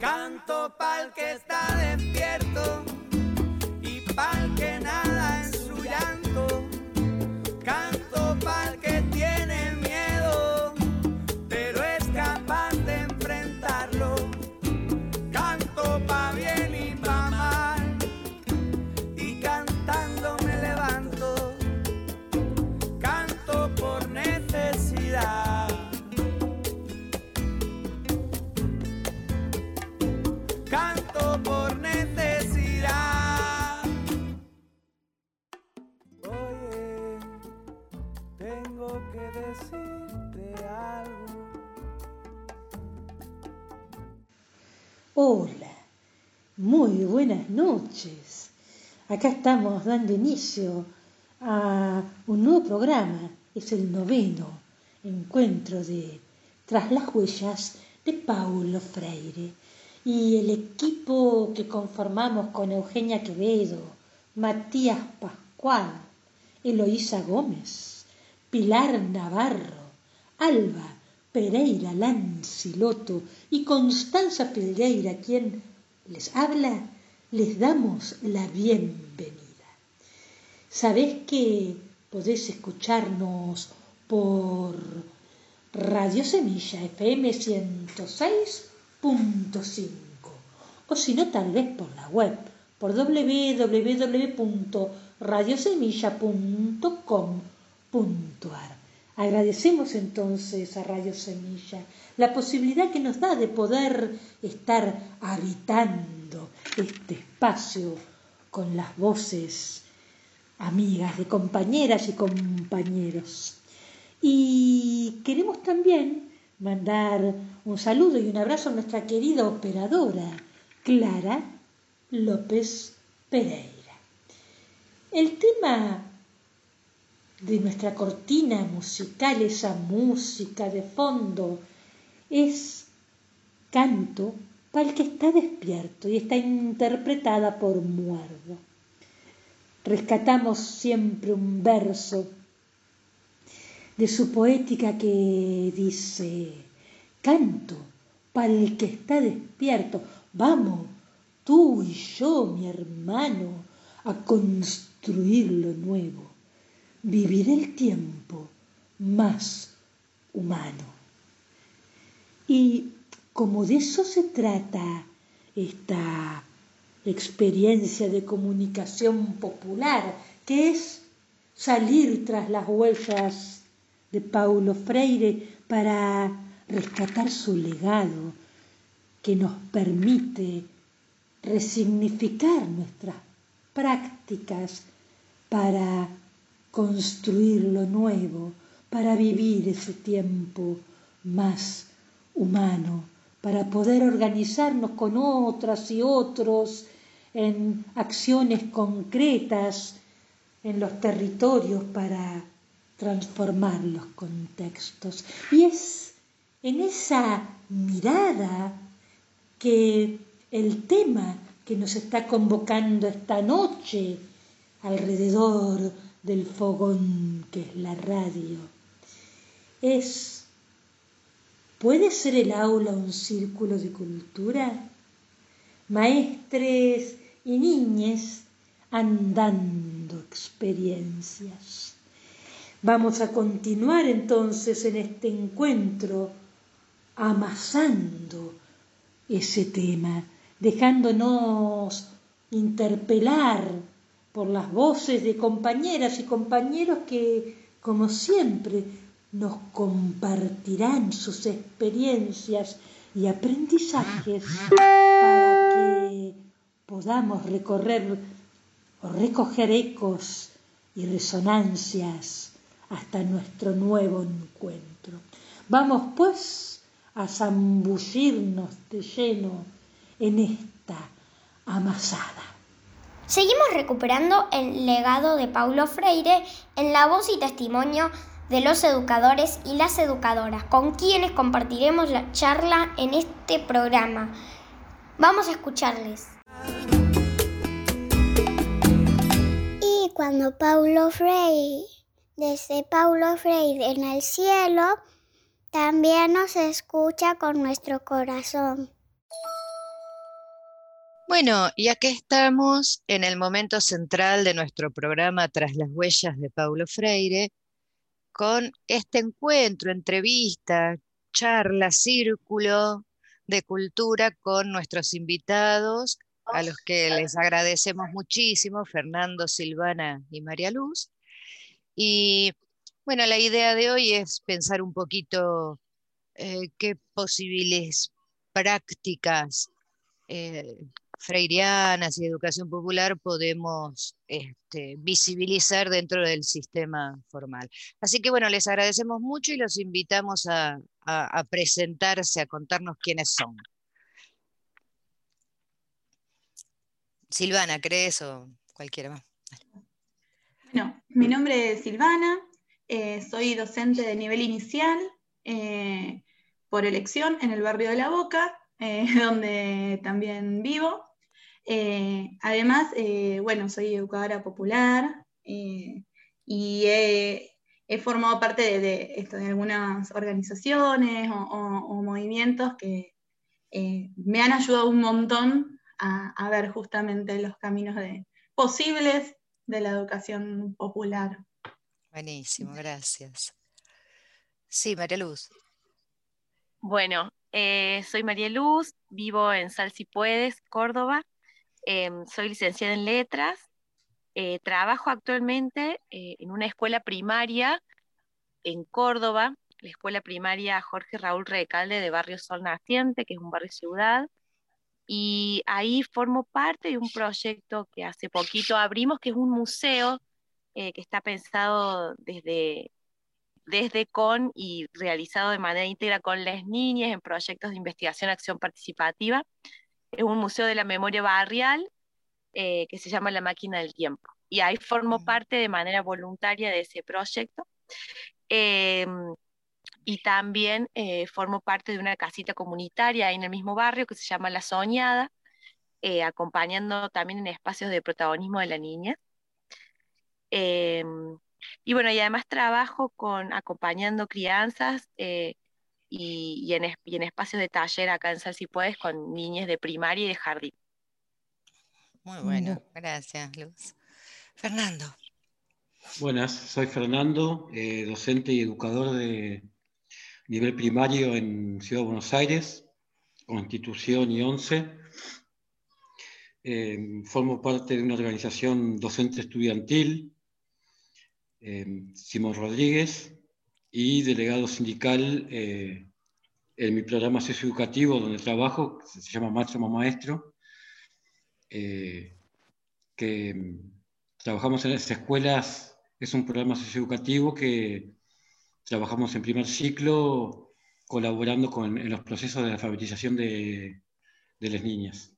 Canto pa'l que está despierto y pa'l que nada en su llanto. Canto pa'l que tiene miedo, pero es capaz de enfrentarlo. Canto pa' bien y pa' mal, y cantando me levanto. Canto por necesidad. Canto por necesidad. Oye, tengo que decirte algo. Hola, muy buenas noches. Acá estamos dando inicio a un nuevo programa. Es el 9º encuentro de Tras las huellas de Paulo Freire. Y el equipo que conformamos con Eugenia Quevedo, Matías Pascual, Eloísa Gómez, Pilar Navarro, Alba Pereira Lanciloto y Constanza Pereira, quien les habla, les damos la bienvenida. Sabés que podés escucharnos por Radio Semilla FM 106.5 o si no tal vez por la web por www.radiosemilla.com.ar. Agradecemos entonces a Radio Semilla la posibilidad que nos da de poder estar habitando este espacio con las voces amigas de compañeras y compañeros. Y queremos también mandar un saludo y un abrazo a nuestra querida operadora, Clara López Pereira. El tema de nuestra cortina musical, esa música de fondo, es Canto para el que está despierto y está interpretada por Muerdo. Rescatamos siempre un verso de su poética que dice: canto para el que está despierto, vamos, tú y yo, mi hermano, a construir lo nuevo, vivir el tiempo más humano. Y como de eso se trata esta experiencia de comunicación popular, que es salir tras las huellas de Paulo Freire para rescatar su legado, que nos permite resignificar nuestras prácticas para construir lo nuevo, para vivir ese tiempo más humano, para poder organizarnos con otras y otros en acciones concretas en los territorios para transformar los contextos. Y es en esa mirada que el tema que nos está convocando esta noche alrededor del fogón que es la radio ¿puede ser el aula un círculo de cultura? Maestres y niñes andando experiencias. Vamos a continuar entonces en este encuentro amasando ese tema, dejándonos interpelar por las voces de compañeras y compañeros que, como siempre, nos compartirán sus experiencias y aprendizajes para que podamos recorrer o recoger ecos y resonancias hasta nuestro nuevo encuentro. Vamos pues a zambullirnos de lleno en esta amasada. Seguimos recuperando el legado de Paulo Freire en la voz y testimonio de los educadores y las educadoras, con quienes compartiremos la charla en este programa. Vamos a escucharles. Y cuando desde Paulo Freire en el cielo, también nos escucha con nuestro corazón. Bueno, y aquí estamos en el momento central de nuestro programa Tras las huellas de Paulo Freire, con este encuentro, entrevista, charla, círculo de cultura con nuestros invitados, a los que les agradecemos muchísimo, Fernando, Silvana y María Luz. Y bueno, la idea de hoy es pensar un poquito qué posibles prácticas freirianas y educación popular podemos visibilizar dentro del sistema formal. Así que bueno, les agradecemos mucho y los invitamos a presentarse, a contarnos quiénes son. Silvana, ¿crees o cualquiera más? Bueno, mi nombre es Silvana, soy docente de nivel inicial por elección en el barrio de La Boca, donde también vivo. Además, bueno, soy educadora popular y he formado parte de algunas organizaciones o movimientos que me han ayudado un montón a ver justamente los caminos posibles de la educación popular. Buenísimo, gracias. Sí, María Luz. Bueno, soy María Luz, vivo en Sal Si Puedes, Córdoba. Soy licenciada en Letras. Trabajo actualmente en una escuela primaria en Córdoba, la escuela primaria Jorge Raúl Recalde de Barrio Sol Naciente, que es un barrio ciudad. Y ahí formo parte de un proyecto que hace poquito abrimos, que es un museo que está pensado desde con y realizado de manera íntegra con las niñas en proyectos de investigación, acción participativa. Es un museo de la memoria barrial que se llama La Máquina del Tiempo. Y ahí formo parte de manera voluntaria de ese proyecto. Y también formo parte de una casita comunitaria ahí en el mismo barrio que se llama La Soñada, acompañando también en espacios de protagonismo de la niña. Y bueno, y además trabajo acompañando crianzas y en espacios de taller acá en Sal Si Puedes con niñas de primaria y de jardín. Muy bueno, gracias, Luz. Fernando. Buenas, soy Fernando, docente y educador de nivel primario en Ciudad de Buenos Aires, Constitución y 11. Formo parte de una organización docente estudiantil, Simón Rodríguez, y delegado sindical en mi programa socioeducativo donde trabajo, que se llama Máximo Maestro, que trabajamos en las escuelas. Es un programa socioeducativo que trabajamos en primer ciclo colaborando en los procesos de alfabetización de las niñas.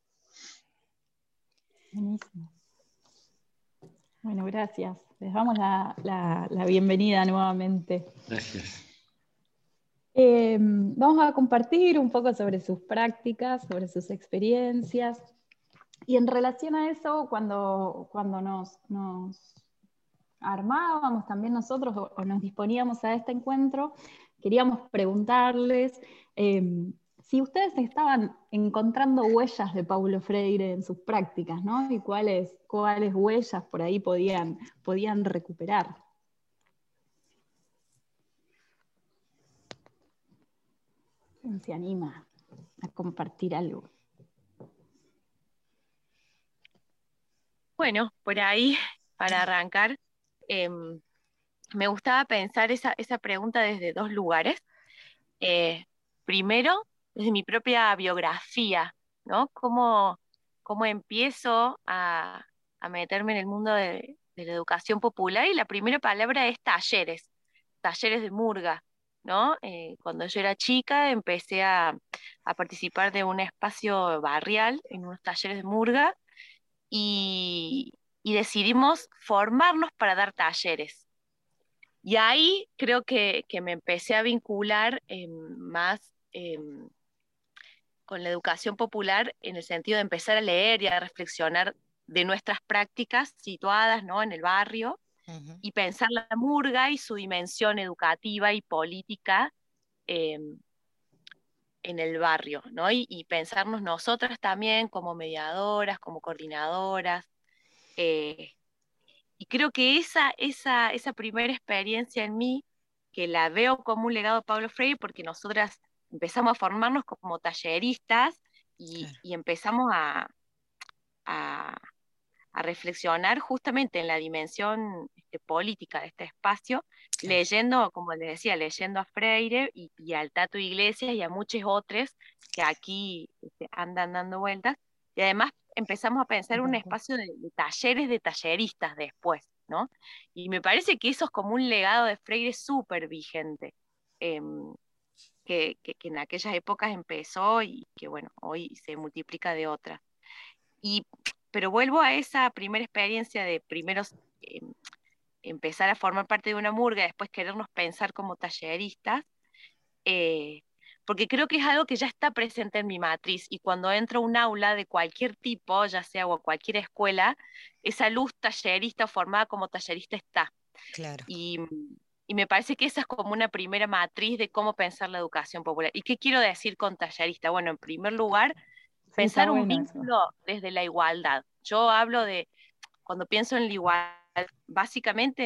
Buenísimo. Bueno, gracias. Les damos la bienvenida nuevamente. Gracias. Vamos a compartir un poco sobre sus prácticas, sobre sus experiencias. Y en relación a eso, cuando nos armábamos también nosotros o nos disponíamos a este encuentro, queríamos preguntarles si ustedes estaban encontrando huellas de Paulo Freire en sus prácticas, ¿no? Y cuáles huellas por ahí podían recuperar. ¿Quién se anima a compartir algo? Bueno, por ahí, para arrancar, me gustaba pensar esa pregunta desde dos lugares. Primero, desde mi propia biografía, ¿no? ¿Cómo empiezo a meterme en el mundo de la educación popular? Y la primera palabra es talleres de murga, ¿no? Cuando yo era chica empecé a participar de un espacio barrial en unos talleres de murga y decidimos formarnos para dar talleres. Y ahí creo que me empecé a vincular más con la educación popular en el sentido de empezar a leer y a reflexionar de nuestras prácticas situadas, ¿no?, en el barrio, y pensar la murga y su dimensión educativa y política en el barrio, ¿no? Y pensarnos nosotras también como mediadoras, como coordinadoras. Y creo que esa primera experiencia en mí, que la veo como un legado de Pablo Freire, porque nosotras empezamos a formarnos como talleristas y empezamos a, a reflexionar justamente en la dimensión política de este espacio, leyendo, como les decía, leyendo a Freire y al Tato Iglesias y a muchos otros que aquí andan dando vueltas, y además empezamos a pensar un espacio de talleres de talleristas después, ¿no? Y me parece que eso es como un legado de Freire súper vigente, que en aquellas épocas empezó y que, bueno, hoy se multiplica de otras. Pero vuelvo a esa primera experiencia de primeros empezar a formar parte de una murga, después querernos pensar como talleristas, porque creo que es algo que ya está presente en mi matriz, y cuando entro a un aula de cualquier tipo, ya sea o a cualquier escuela, esa luz tallerista formada como tallerista está. Claro. Y me parece que esa es como una primera matriz de cómo pensar la educación popular. ¿Y qué quiero decir con tallerista? Bueno, en primer lugar, pensar un vínculo desde la igualdad. Yo hablo de, cuando pienso en la igualdad, básicamente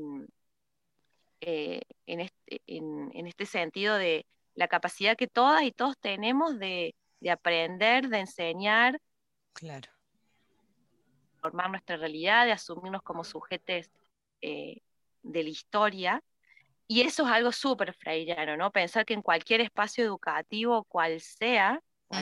en este sentido de la capacidad que todas y todos tenemos de aprender, de enseñar, claro, formar nuestra realidad, de asumirnos como sujetos de la historia. Y eso es algo súper freiriano, ¿no? Pensar que en cualquier espacio educativo, cual sea,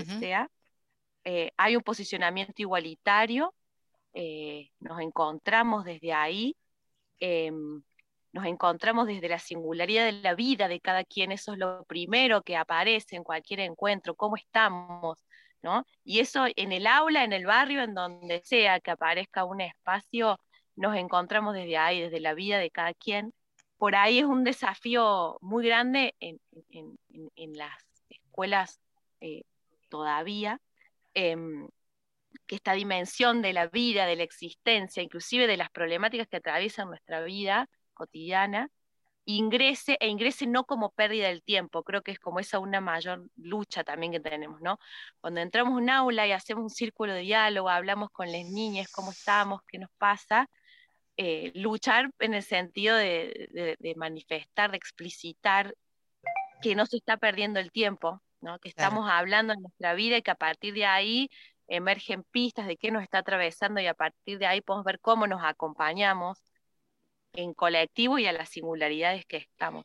hay un posicionamiento igualitario, nos encontramos desde ahí, nos encontramos desde la singularidad de la vida de cada quien, eso es lo primero que aparece en cualquier encuentro, cómo estamos, ¿no? Y eso en el aula, en el barrio, en donde sea que aparezca un espacio, nos encontramos desde ahí, desde la vida de cada quien. Por ahí es un desafío muy grande en las escuelas todavía, que esta dimensión de la vida, de la existencia, inclusive de las problemáticas que atraviesan nuestra vida cotidiana, ingrese no como pérdida del tiempo. Creo que es como esa una mayor lucha también que tenemos, ¿no? Cuando entramos a un aula y hacemos un círculo de diálogo, hablamos con las niñas, cómo estamos, qué nos pasa, luchar en el sentido de manifestar, de explicitar que no se está perdiendo el tiempo, ¿no? Que estamos hablando en nuestra vida y que a partir de ahí emergen pistas de qué nos está atravesando, y a partir de ahí podemos ver cómo nos acompañamos en colectivo y a las singularidades que estamos.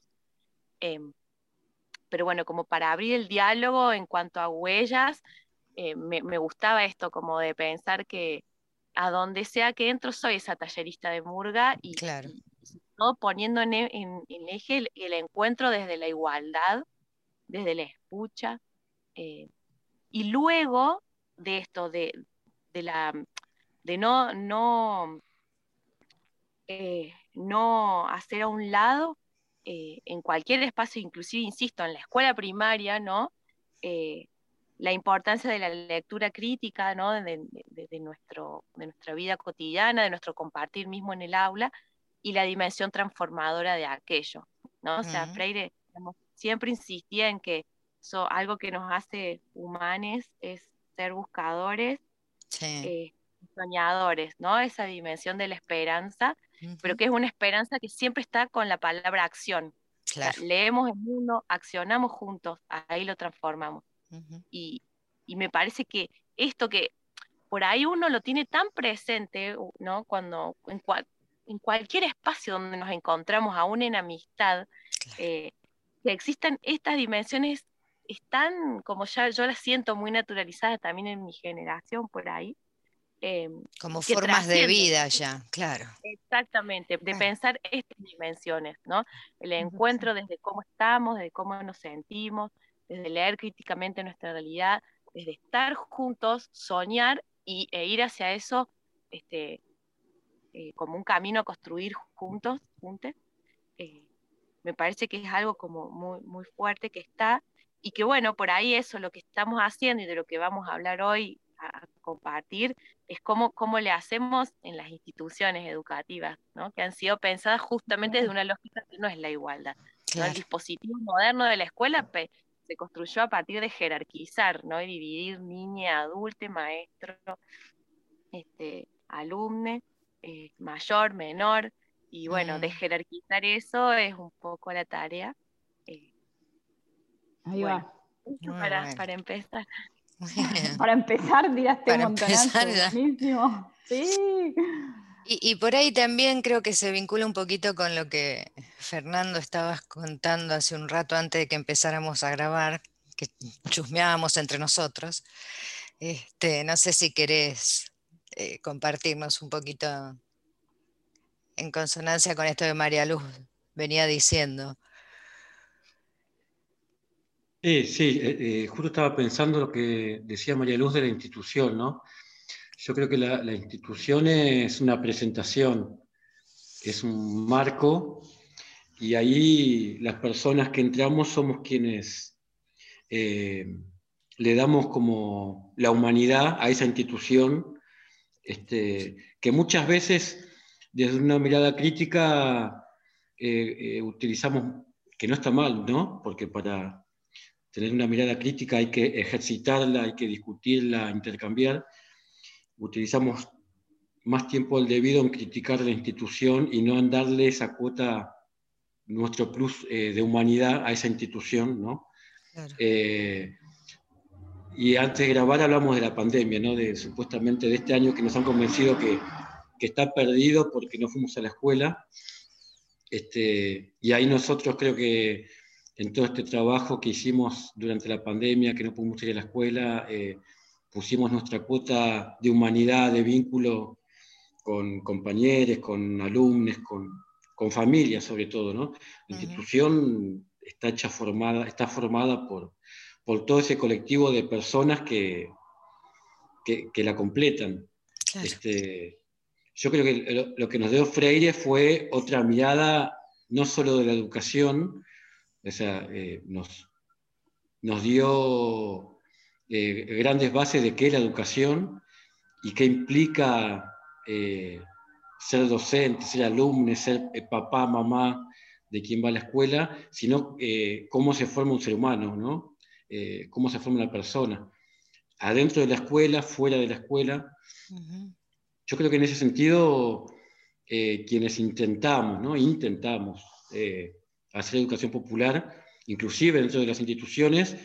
Pero bueno, como para abrir el diálogo en cuanto a huellas, me gustaba esto, como de pensar que a donde sea que entro soy esa tallerista de murga, y todo poniendo en eje el encuentro desde la igualdad, desde la escucha, y luego de esto, de no hacer a un lado, en cualquier espacio, inclusive, insisto, en la escuela primaria, ¿no? La importancia de la lectura crítica, ¿no? de nuestra vida cotidiana, de nuestro compartir mismo en el aula, y la dimensión transformadora de aquello, ¿no? O sea, Freire siempre insistía en que algo que nos hace humanes es ser buscadores, soñadores, ¿no? Esa dimensión de la esperanza, pero que es una esperanza que siempre está con la palabra acción. Claro. O sea, leemos el mundo, accionamos juntos, ahí lo transformamos. Y me parece que esto que por ahí uno lo tiene tan presente, ¿no? Cuando en cualquier espacio donde nos encontramos, aún en amistad, que existan estas dimensiones, están, como ya yo las siento muy naturalizadas también en mi generación por ahí. Como formas de vida ya, claro. Exactamente, de pensar estas dimensiones, ¿no? El encuentro desde cómo estamos, desde cómo nos sentimos, desde leer críticamente nuestra realidad, desde estar juntos, soñar e ir hacia eso, como un camino a construir juntos. Me parece que es algo como muy, muy fuerte que está, y que bueno, por ahí eso, lo que estamos haciendo y de lo que vamos a hablar hoy, a compartir, es cómo le hacemos en las instituciones educativas, ¿no? Que han sido pensadas justamente desde una lógica que no es la igualdad. Claro. ¿No? El dispositivo moderno de la escuela se construyó a partir de jerarquizar, ¿no? Y dividir niña, adulte, maestro, alumne, mayor, menor, y bueno, de jerarquizar eso es un poco la tarea. Ahí Bueno, va. para empezar. Para empezar, tiraste un Para montonazo. empezar ya. Buenísimo. Sí. Y por ahí también creo que se vincula un poquito con lo que Fernando estabas contando hace un rato antes de que empezáramos a grabar, que chusmeábamos entre nosotros. No sé si querés compartirnos un poquito en consonancia con esto que María Luz venía diciendo. Sí, justo estaba pensando lo que decía María Luz de la institución, ¿no? Yo creo que la institución es una presentación, es un marco, y ahí las personas que entramos somos quienes le damos como la humanidad a esa institución, que muchas veces desde una mirada crítica utilizamos, que no está mal, ¿no? Porque para tener una mirada crítica hay que ejercitarla, hay que discutirla, intercambiar. Utilizamos más tiempo del debido en criticar la institución y no en darle esa cuota, nuestro plus de humanidad a esa institución, ¿no? Claro. Y antes de grabar hablamos de la pandemia, ¿no? Supuestamente de este año que nos han convencido que está perdido porque no fuimos a la escuela. Y ahí nosotros creo que en todo este trabajo que hicimos durante la pandemia, que no pudimos ir a la escuela, pusimos nuestra cuota de humanidad, de vínculo con compañeros, con alumnos, con familias sobre todo, ¿no? La institución está formada por todo ese colectivo de personas que la completan. Claro. Yo creo que lo que nos dio Freire fue otra mirada, no solo de la educación, o sea, nos dio grandes bases de qué es la educación y qué implica ser docente, ser alumno, ser papá, mamá de quien va a la escuela, sino cómo se forma un ser humano, ¿no? Cómo se forma una persona, adentro de la escuela, fuera de la escuela. Yo creo que en ese sentido, quienes intentamos, ¿no? Hacer educación popular, inclusive dentro de las instituciones,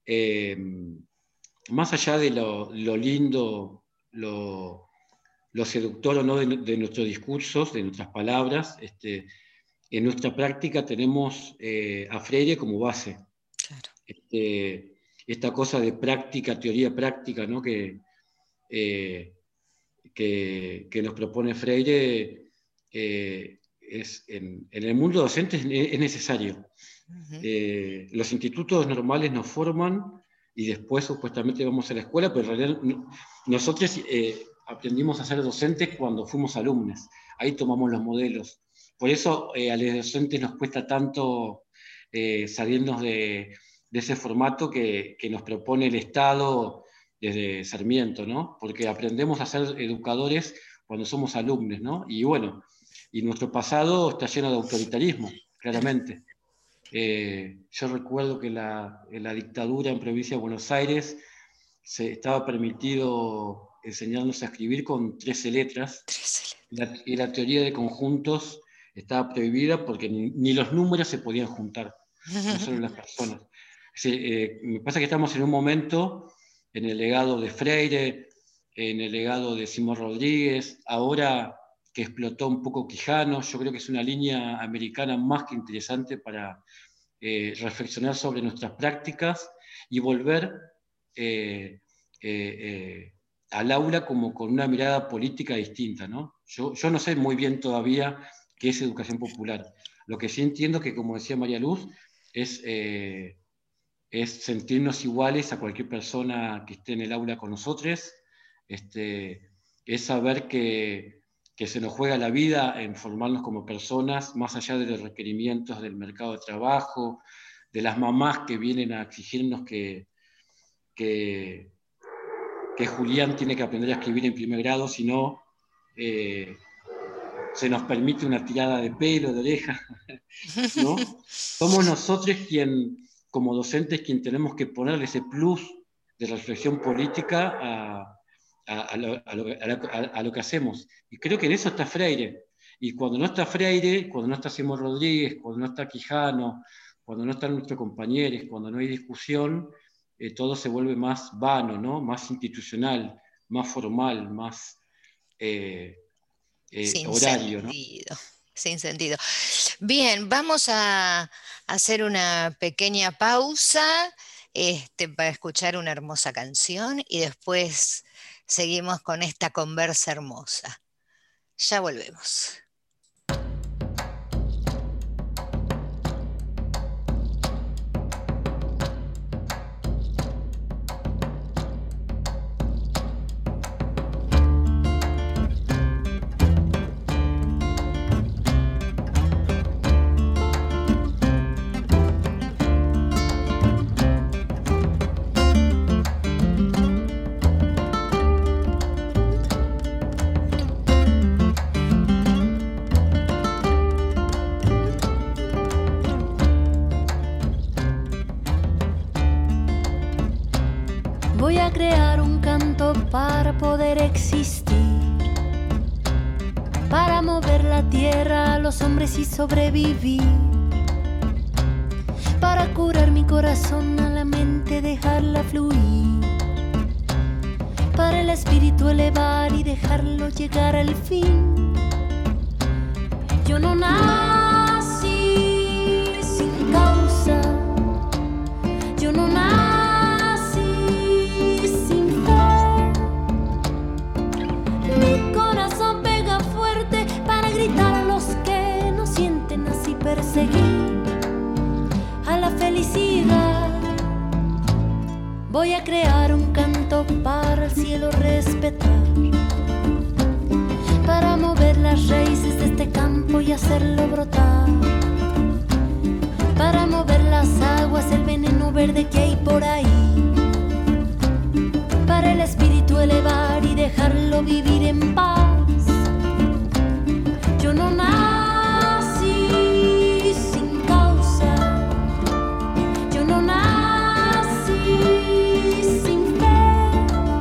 más allá de lo lindo, lo seductor o no de nuestros discursos, de nuestras palabras, en nuestra práctica tenemos a Freire como base. Claro. Esta cosa de práctica, teoría práctica, ¿no? que nos propone Freire, en el mundo docente es necesario. Los institutos normales nos forman y después supuestamente vamos a la escuela, pero en realidad nosotros aprendimos a ser docentes cuando fuimos alumnos. Ahí tomamos los modelos. Por eso a los docentes nos cuesta tanto salirnos de ese formato que nos propone el Estado desde Sarmiento, ¿no? Porque aprendemos a ser educadores cuando somos alumnos, ¿no? Y bueno, y nuestro pasado está lleno de autoritarismo, claramente. Yo recuerdo que en la dictadura en provincia de Buenos Aires se estaba permitido enseñarnos a escribir con 13 letras, y la teoría de conjuntos estaba prohibida porque ni los números se podían juntar, no solo las personas. Me pasa que estamos en un momento, en el legado de Freire, en el legado de Simón Rodríguez, ahora que explotó un poco Quijano, yo creo que es una línea americana más que interesante para reflexionar sobre nuestras prácticas y volver al aula como con una mirada política distinta, ¿no? Yo no sé muy bien todavía qué es educación popular. Lo que sí entiendo que, como decía María Luz, es sentirnos iguales a cualquier persona que esté en el aula con nosotros, es saber que se nos juega la vida en formarnos como personas, más allá de los requerimientos del mercado de trabajo, de las mamás que vienen a exigirnos que Julián tiene que aprender a escribir en primer grado, si no, se nos permite una tirada de pelo, de oreja, ¿no? Somos nosotros como docentes quien tenemos que ponerle ese plus de reflexión política a lo que hacemos. Y creo que en eso está Freire. Y cuando no está Freire, cuando no está Simón Rodríguez, cuando no está Quijano, cuando no están nuestros compañeros, cuando no hay discusión, todo se vuelve más vano, ¿no? Más institucional, más formal, más horario, ¿no? Sin sentido. Bien, vamos a hacer una pequeña pausa para escuchar una hermosa canción y después seguimos con esta conversa hermosa. Ya volvemos. Voy a crear un canto para poder existir, para mover la tierra a los hombres y sobrevivir, para curar mi corazón a la mente, dejarla fluir, para el espíritu elevar y dejarlo llegar al fin. Yo no nací sin causa, yo no nací sin fe. Mi corazón pega fuerte para gritar a los que no sienten, así perseguir a la felicidad. Voy a crear un canto para el cielo respetar, para mover las raíces de este campo y hacerlo brotar, para mover las aguas, el veneno verde que hay por ahí, para el espíritu elevar y dejarlo vivir en paz. Yo no nací sin causa, yo no nací sin fe.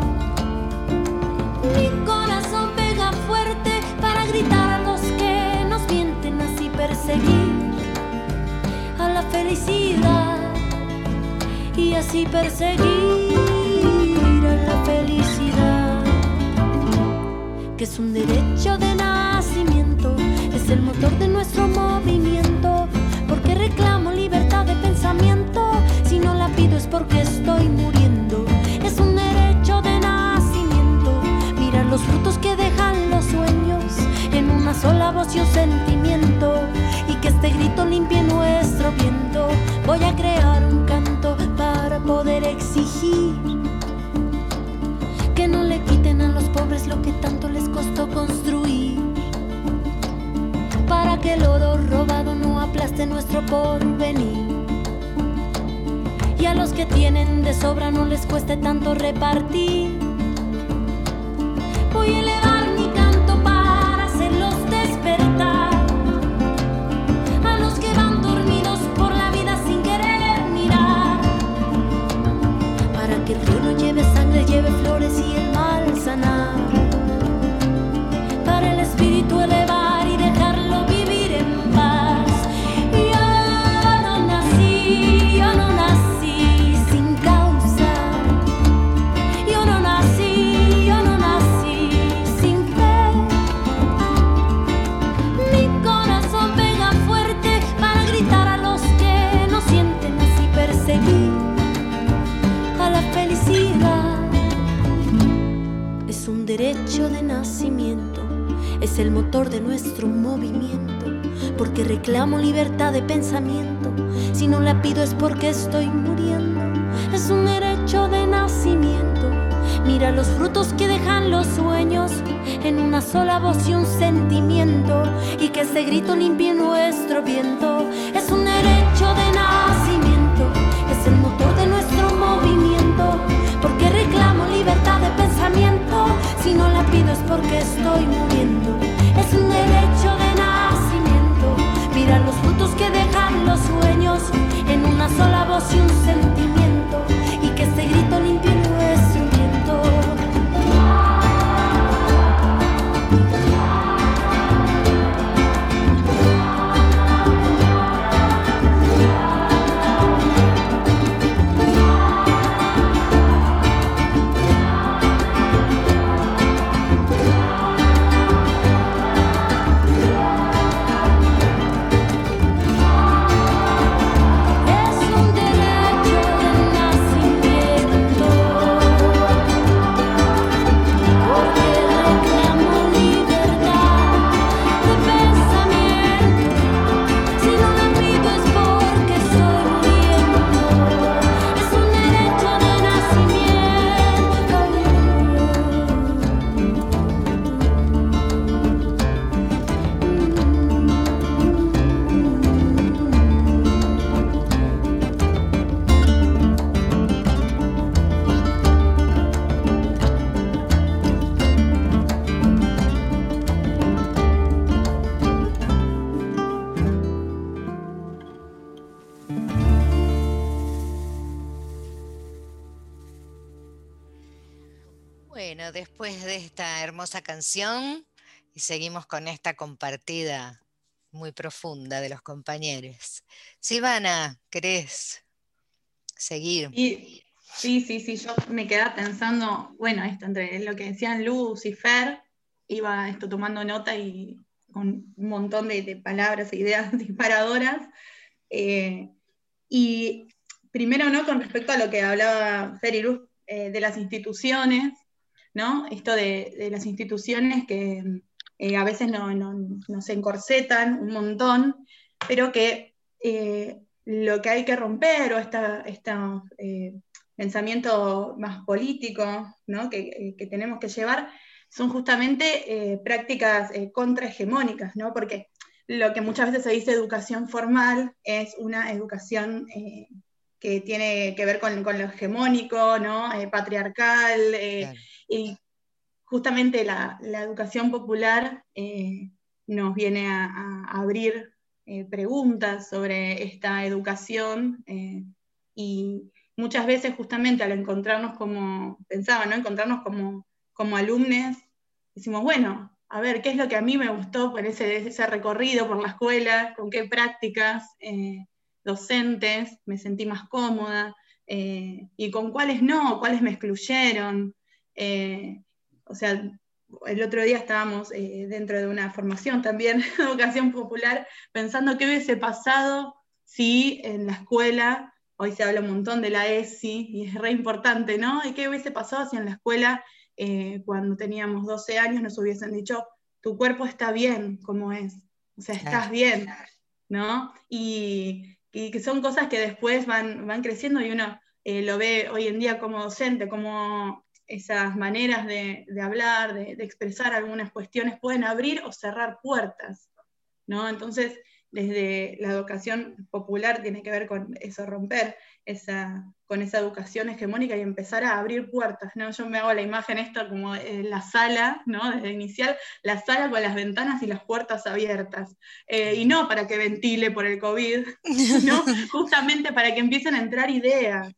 Mi corazón pega fuerte para gritar a los que nos mienten, así perseguir a la felicidad y así perseguir a la felicidad, que es un derecho de nacimiento, es el motor de nuestro movimiento, porque reclamo libertad de pensamiento, si no la pido es porque estoy muriendo. Es un derecho de nacimiento, mirar los frutos que dejan los sueños en una sola voz y un sentimiento, y que este grito limpie nuestro viento. Voy a crear un canto para poder exigir que no le quiten a los pobres lo que tanto les costó construir, para que el oro robado no aplaste nuestro porvenir, y a los que tienen de sobra no les cueste tanto repartir. Voy a elevar mi canto para hacerlos despertar, a los que van dormidos por la vida sin querer mirar, para que el río no lleve sangre, lleve flores y el mal sanar, para el espíritu elevar y dejarlo vivir en paz. Yo no nací sin causa, yo no nací sin fe. Mi corazón pega fuerte para gritar a los que no sienten, así perseguir a la felicidad. Es un derecho de nacimiento, es el motor de nuestro movimiento, porque reclamo libertad de pensamiento, si no la pido es porque estoy muriendo. Es un derecho de nacimiento, mira los frutos que dejan los sueños en una sola voz y un sentimiento, y que ese grito limpie nuestro viento. Es un derecho de nacimiento, es el motor de nuestro movimiento, porque reclamo libertad de pensamiento, si no la pido es porque estoy muriendo. Es un derecho de nacimiento, mira los frutos que dejan los sueños en una sola voz voz y un sentimiento, y que ese grito limpie nuestro viento. Bueno, después de esta hermosa canción, y seguimos con esta compartida muy profunda de los compañeros. Silvana, ¿querés seguir? Y, sí, yo me quedaba pensando, bueno, esto entre lo que decían Luz y Fer, iba esto tomando nota y con un montón de palabras e ideas disparadoras. Y primero, ¿no? Con respecto a lo que hablaba Fer y Luz de las instituciones, ¿no? Esto de las instituciones que a veces nos encorsetan un montón, pero que lo que hay que romper, o este pensamiento más político, ¿no? que tenemos que llevar, son justamente prácticas contrahegemónicas, ¿no? Porque lo que muchas veces se dice educación formal es una educación que tiene que ver con lo hegemónico, ¿no? Patriarcal, Claro. y justamente la educación popular nos viene a abrir preguntas sobre esta educación, y muchas veces justamente al encontrarnos como, pensaba, ¿no? Encontrarnos como alumnos, decimos, bueno, a ver, ¿qué es lo que a mí me gustó por ese recorrido por la escuela? ¿Con qué prácticas docentes me sentí más cómoda? Y con cuáles no, cuáles me excluyeron. O sea, el otro día estábamos dentro de una formación también, educación popular, pensando qué hubiese pasado si en la escuela, hoy se habla un montón de la ESI, y es re importante, ¿no? ¿Y qué hubiese pasado si en la escuela, cuando teníamos 12 años, nos hubiesen dicho, tu cuerpo está bien como es, o sea, estás bien, ¿no? Y que son cosas que después van creciendo, y uno lo ve hoy en día como docente, como esas maneras de hablar, de expresar algunas cuestiones pueden abrir o cerrar puertas, ¿no? Entonces, desde la educación popular tiene que ver con eso, romper con esa educación hegemónica y empezar a abrir puertas, ¿no? Yo me hago la imagen esta como la sala, ¿no? Desde inicial, la sala con las ventanas y las puertas abiertas, y no para que ventile por el COVID, ¿no? Justamente para que empiecen a entrar ideas,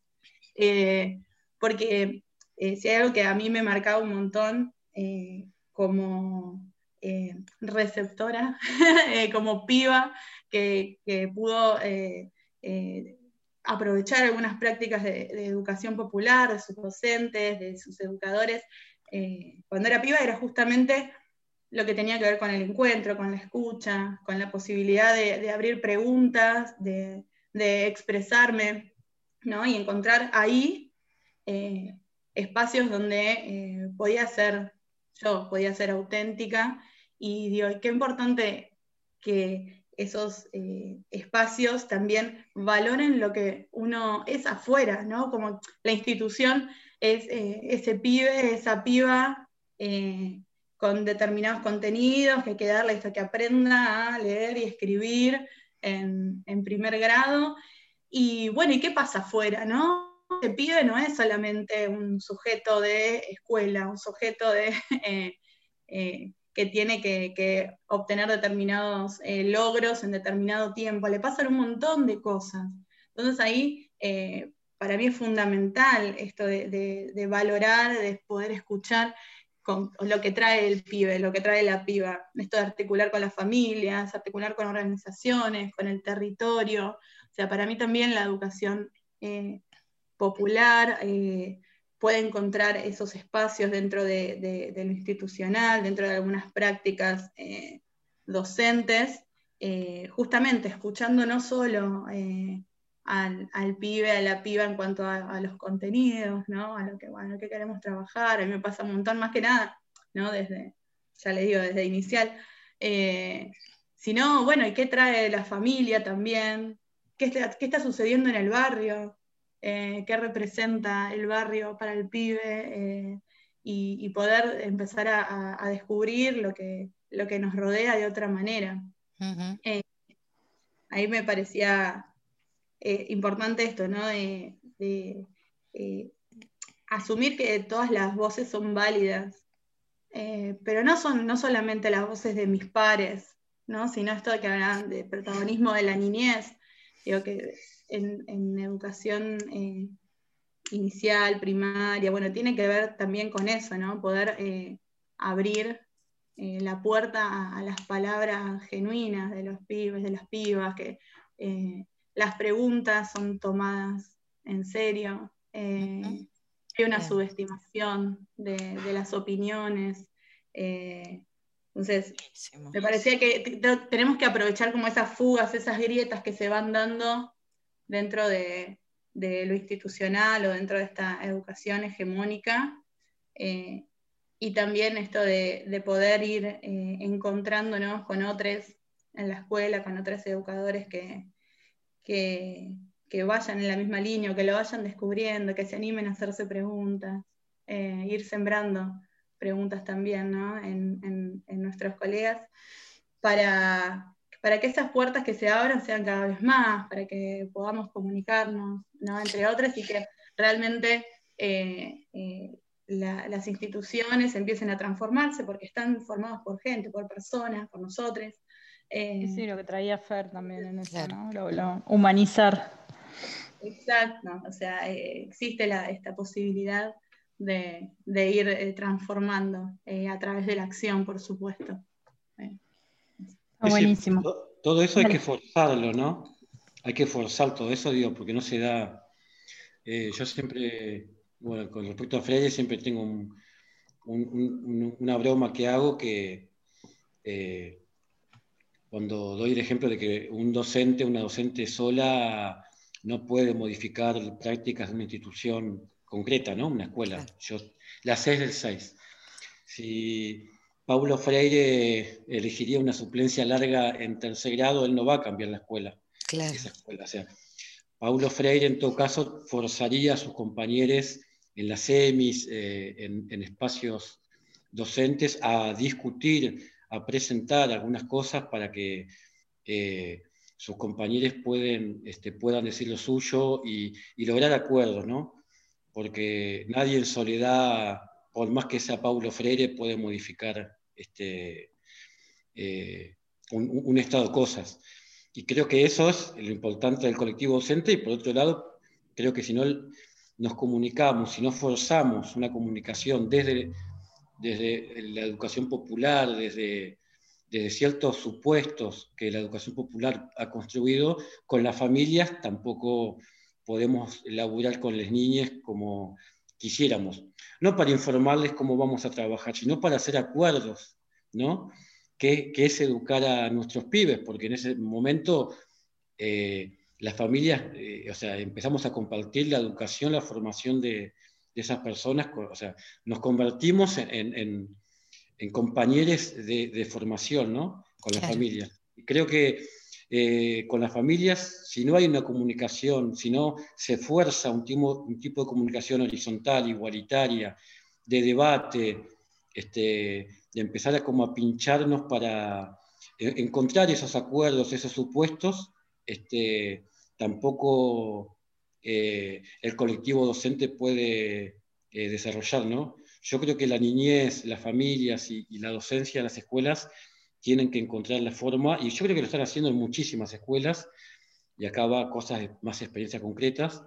porque si hay algo que a mí me marcaba un montón como receptora, como piba, que pudo aprovechar algunas prácticas de educación popular, de sus docentes, de sus educadores, cuando era piba, era justamente lo que tenía que ver con el encuentro, con la escucha, con la posibilidad de abrir preguntas, de expresarme, ¿no? Y encontrar ahí espacios donde podía ser auténtica, y digo, qué importante que esos espacios también valoren lo que uno es afuera, ¿no? Como la institución es ese pibe, esa piba con determinados contenidos que hay que darle hasta que aprenda a leer y escribir en primer grado, y bueno, ¿y qué pasa afuera, no? Este pibe no es solamente un sujeto de escuela, un sujeto que tiene que obtener determinados logros en determinado tiempo, le pasan un montón de cosas. Entonces ahí Para mí es fundamental esto de valorar, de poder escuchar con lo que trae el pibe, lo que trae la piba, esto de articular con las familias, articular con organizaciones, con el territorio. O sea, para mí también la educación popular puede encontrar esos espacios dentro de lo institucional, dentro de algunas prácticas docentes, justamente escuchando no solo al pibe, a la piba en cuanto a los contenidos, ¿no? A lo que queremos trabajar. A mí me pasa un montón, más que nada, ¿no? Ya les digo, desde inicial. Sino, bueno, ¿y qué trae la familia también? ¿Qué está sucediendo en el barrio? ¿Qué representa el barrio para el pibe? Y poder empezar a descubrir lo que nos rodea de otra manera. Ujú. Ahí me parecía importante esto, ¿no? Asumir que todas las voces son válidas, pero no solamente las voces de mis pares, ¿no? Sino esto de que hablan de protagonismo de la niñez. Digo que en educación inicial, primaria, bueno, tiene que ver también con eso, ¿no? Poder abrir la puerta a las palabras genuinas de los pibes, de las pibas, que las preguntas son tomadas en serio, hay una subestimación de las opiniones, entonces me parecía que tenemos que aprovechar como esas fugas, esas grietas que se van dando dentro de lo institucional o dentro de esta educación hegemónica, y también esto de poder ir encontrándonos con otros en la escuela, con otros educadores que vayan en la misma línea, o que lo vayan descubriendo, que se animen a hacerse preguntas, ir sembrando preguntas también, ¿no? en nuestros colegas, para que esas puertas que se abran sean cada vez más, para que podamos comunicarnos, ¿no? Entre otras, y que realmente las instituciones empiecen a transformarse, porque están formadas por gente, por personas, por nosotros. Sí, lo que traía Fer también en eso, ¿no? Lo humanizar. Exacto, o sea, existe esta posibilidad de ir transformando a través de la acción, por supuesto. Buenísimo. Todo eso hay que forzarlo, ¿no? Hay que forzar todo eso, digo, porque no se da. Yo siempre, bueno, con respecto a Freire, siempre tengo una broma que hago que cuando doy el ejemplo de que una docente sola no puede modificar prácticas de una institución concreta, ¿no? Una escuela. La 6 del 6. Si Paulo Freire elegiría una suplencia larga en tercer grado, él no va a cambiar la escuela. Claro. Esa escuela. O sea, Paulo Freire en todo caso forzaría a sus compañeros en las semis, en espacios docentes, a discutir, a presentar algunas cosas para que sus compañeros puedan decir lo suyo y lograr acuerdos, ¿no? Porque nadie en soledad, por más que sea Paulo Freire, puede modificar un estado de cosas. Y creo que eso es lo importante del colectivo docente, y por otro lado, creo que si no nos comunicamos, si no forzamos una comunicación desde la educación popular, desde ciertos supuestos que la educación popular ha construido, con las familias tampoco podemos laburar con las niñas como quisiéramos. No para informarles cómo vamos a trabajar, sino para hacer acuerdos, ¿no? Que es educar a nuestros pibes, porque en ese momento las familias, o sea, empezamos a compartir la educación, la formación de esas personas, o sea, nos convertimos en compañeros de formación, ¿no? Con las familias. Y creo que con las familias, si no hay una comunicación, si no se fuerza un tipo de comunicación horizontal, igualitaria, de debate, de empezar a pincharnos para encontrar esos acuerdos, esos supuestos, tampoco el colectivo docente puede desarrollar, ¿no? Yo creo que la niñez, las familias y la docencia en las escuelas tienen que encontrar la forma, y yo creo que lo están haciendo en muchísimas escuelas, y acá va cosas más experiencias concretas,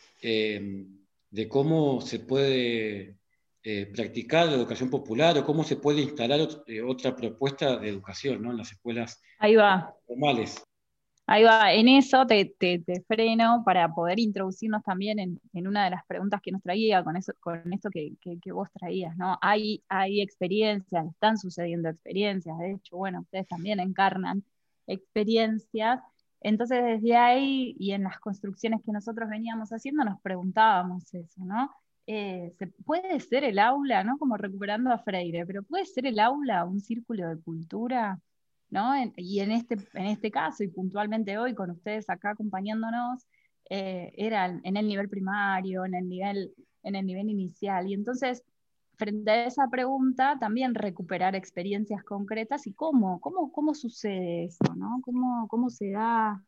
de cómo se puede practicar la educación popular o cómo se puede instalar otra propuesta de educación, ¿no? En las escuelas Ahí va. formales. Ahí va, en eso te freno para poder introducirnos también en una de las preguntas que nos traía con esto que vos traías, ¿no? Hay experiencias, están sucediendo experiencias, de hecho, bueno, ustedes también encarnan experiencias. Entonces, desde ahí y en las construcciones que nosotros veníamos haciendo, nos preguntábamos eso, ¿no? ¿Puede ser el aula, ¿no? Como recuperando a Freire, pero ¿puede ser el aula un círculo de cultura? ¿No? Y en este caso, y puntualmente hoy con ustedes acá acompañándonos, era en el nivel primario, en el nivel inicial. Y entonces, frente a esa pregunta, también recuperar experiencias concretas y cómo sucede eso, ¿no? ¿Cómo se da?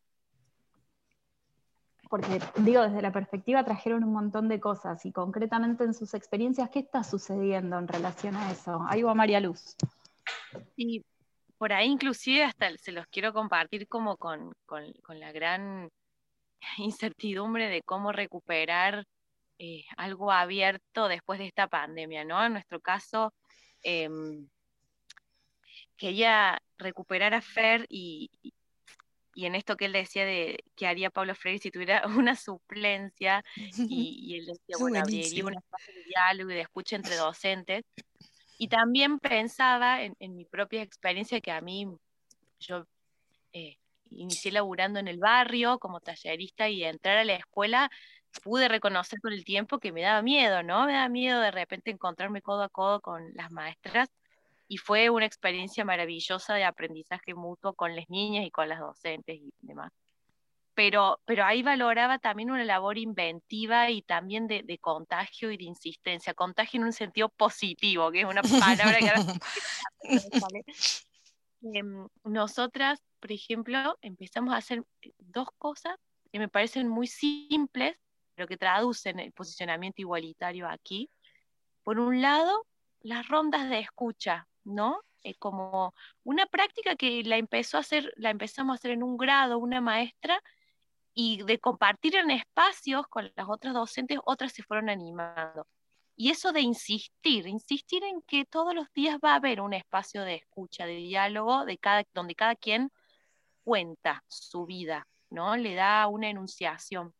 Porque, digo, desde la perspectiva trajeron un montón de cosas, y concretamente en sus experiencias, ¿qué está sucediendo en relación a eso? Ahí va María Luz. Y por ahí inclusive hasta se los quiero compartir como con la gran incertidumbre de cómo recuperar algo abierto después de esta pandemia, ¿no? En nuestro caso, quería recuperar a Fer y en esto que él decía de que haría Pablo Freire si tuviera una suplencia, y él decía, bueno, abriría un espacio de diálogo y de escucha entre docentes. Y también pensaba en mi propia experiencia, que a mí, yo inicié laburando en el barrio como tallerista, y entrar a la escuela pude reconocer con el tiempo que me daba miedo, ¿no? Me daba miedo de repente encontrarme codo a codo con las maestras, y fue una experiencia maravillosa de aprendizaje mutuo con las niñas y con las docentes y demás. Pero ahí valoraba también una labor inventiva y también de contagio y de insistencia. Contagio en un sentido positivo, que es una palabra que ahora no me sale. Nosotras, por ejemplo, empezamos a hacer dos cosas que me parecen muy simples, pero que traducen el posicionamiento igualitario aquí. Por un lado, las rondas de escucha, ¿no? Como una práctica que la empezamos a hacer en un grado, una maestra, y de compartir en espacios con las otras docentes, otras se fueron animando. Y eso de insistir en que todos los días va a haber un espacio de escucha, de diálogo, donde cada quien cuenta su vida, ¿no? Le da una enunciación.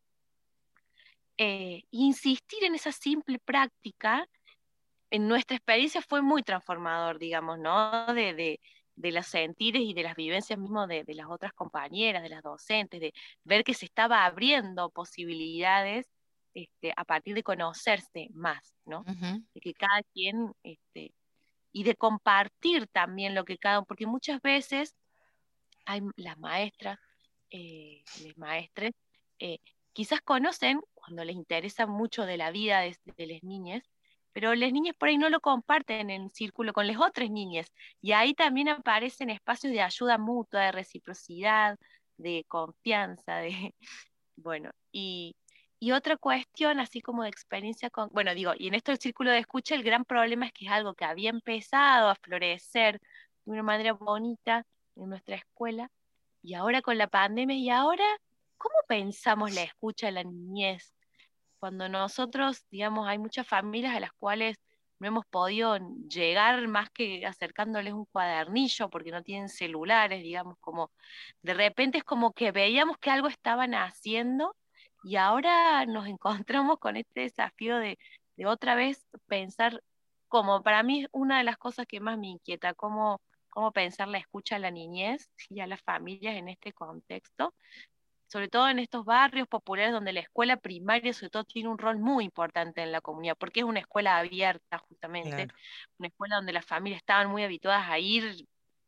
Insistir en esa simple práctica, en nuestra experiencia fue muy transformador, digamos, ¿no? De los sentires y de las vivencias mismas de las otras compañeras, de las docentes, de ver que se estaba abriendo posibilidades a partir de conocerse más, ¿no? De que cada quien, y de compartir también lo que porque muchas veces hay las maestras, les maestres, quizás conocen cuando les interesa mucho de la vida de las niñas, pero las niñas por ahí no lo comparten en círculo con las otras niñas, y ahí también aparecen espacios de ayuda mutua, de reciprocidad, de confianza, bueno, y otra cuestión, así como de experiencia bueno, digo, y en esto del círculo de escucha, el gran problema es que es algo que había empezado a florecer de una manera bonita en nuestra escuela, y ahora con la pandemia, y ahora, ¿cómo pensamos la escucha de la niñez? Cuando nosotros, digamos, hay muchas familias a las cuales no hemos podido llegar más que acercándoles un cuadernillo porque no tienen celulares, digamos, como de repente es como que veíamos que algo estaban haciendo, y ahora nos encontramos con este desafío de otra vez pensar, como para mí es una de las cosas que más me inquieta, cómo pensar la escucha a la niñez y a las familias en este contexto, sobre todo en estos barrios populares donde la escuela primaria sobre todo tiene un rol muy importante en la comunidad, porque es una escuela abierta justamente, Claro. una escuela donde las familias estaban muy habituadas a ir,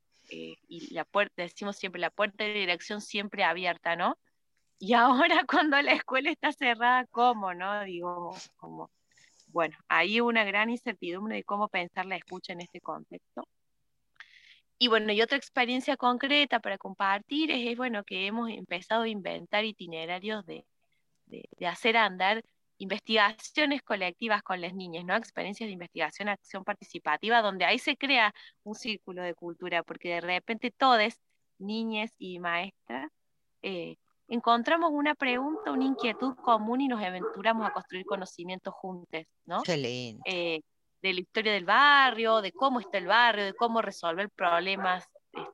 y la puerta, decimos siempre, la puerta de dirección siempre abierta, ¿no? Y ahora cuando la escuela está cerrada, ¿cómo, no? Digo, como, bueno, hay una gran incertidumbre de cómo pensar la escucha en este contexto. Y bueno, y otra experiencia concreta para compartir bueno, que hemos empezado a inventar itinerarios de hacer andar investigaciones colectivas con las niñas, ¿no? Experiencias de investigación, acción participativa, donde ahí se crea un círculo de cultura, porque de repente todas, niñas y maestras, encontramos una pregunta, una inquietud común y nos aventuramos a construir conocimiento juntos, ¿no? Qué lindo. De la historia del barrio, de cómo está el barrio, de cómo resolver problemas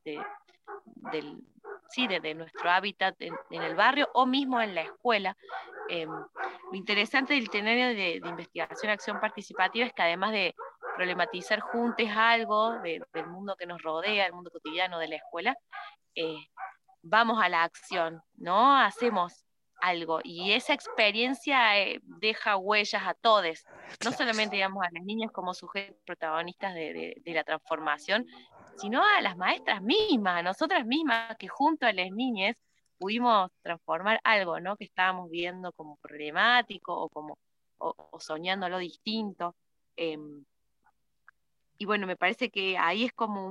de nuestro hábitat en el barrio o mismo en la escuela. Lo interesante del itinerario de investigación acción participativa es que además de problematizar juntos algo del mundo que nos rodea, el mundo cotidiano de la escuela, vamos a la acción, ¿no? Hacemos algo y esa experiencia deja huellas a todos, no solamente digamos a las niñas como sujetos protagonistas de la transformación, sino a las maestras mismas, a nosotras mismas que junto a las niñas pudimos transformar algo, ¿no? Que estábamos viendo como problemático o soñándolo distinto. Y bueno, me parece que ahí es como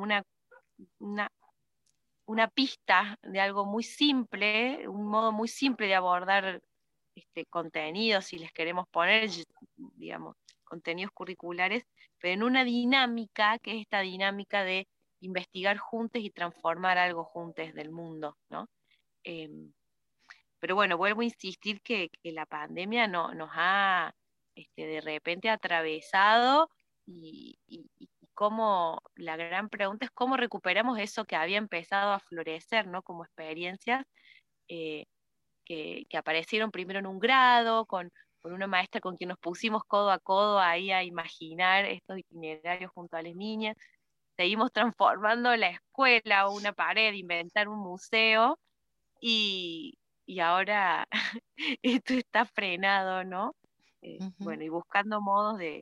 una pista de algo muy simple, un modo muy simple de abordar contenidos, si les queremos poner, digamos, contenidos curriculares, pero en una dinámica, que es esta dinámica de investigar juntos y transformar algo juntos del mundo, ¿no? Pero bueno, vuelvo a insistir que la pandemia nos ha de repente atravesado y cómo la gran pregunta es cómo recuperamos eso que había empezado a florecer, ¿no? Como experiencias que aparecieron primero en un grado, con una maestra con quien nos pusimos codo a codo ahí a imaginar estos itinerarios junto a las niñas. Seguimos transformando la escuela, una pared, inventar un museo, y ahora esto está frenado, ¿no? Bueno, y buscando modos de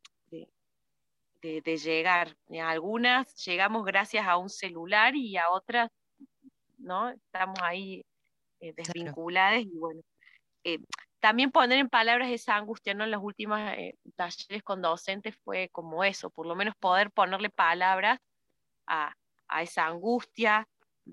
llegar. A algunas llegamos gracias a un celular y a otras, ¿no? Estamos ahí desvinculadas, y bueno, también poner en palabras esa angustia, ¿no? En las últimas talleres con docentes fue como eso, por lo menos poder ponerle palabras a esa angustia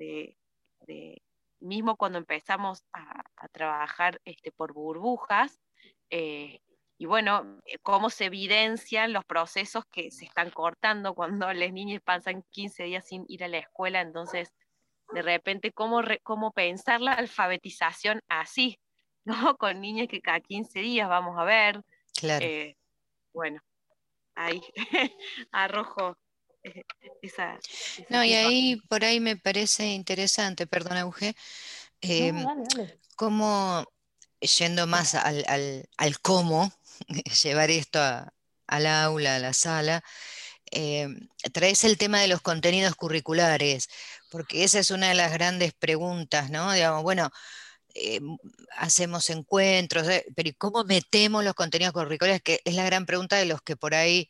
mismo cuando empezamos a trabajar por burbujas, y bueno, cómo se evidencian los procesos que se están cortando cuando las niñas pasan 15 días sin ir a la escuela. Entonces, de repente, cómo pensar la alfabetización así, ¿no? Con niñas que cada 15 días vamos a ver. Claro. Bueno, ahí arrojo esa No, y situación. ahí, por ahí me parece interesante, perdón, Auge, Dale. cómo, yendo más al cómo, llevar esto al aula, a la sala, traes el tema de los contenidos curriculares, porque esa es una de las grandes preguntas, ¿no? Digamos, bueno, hacemos encuentros, pero ¿y cómo metemos los contenidos curriculares? Que es la gran pregunta de los que por ahí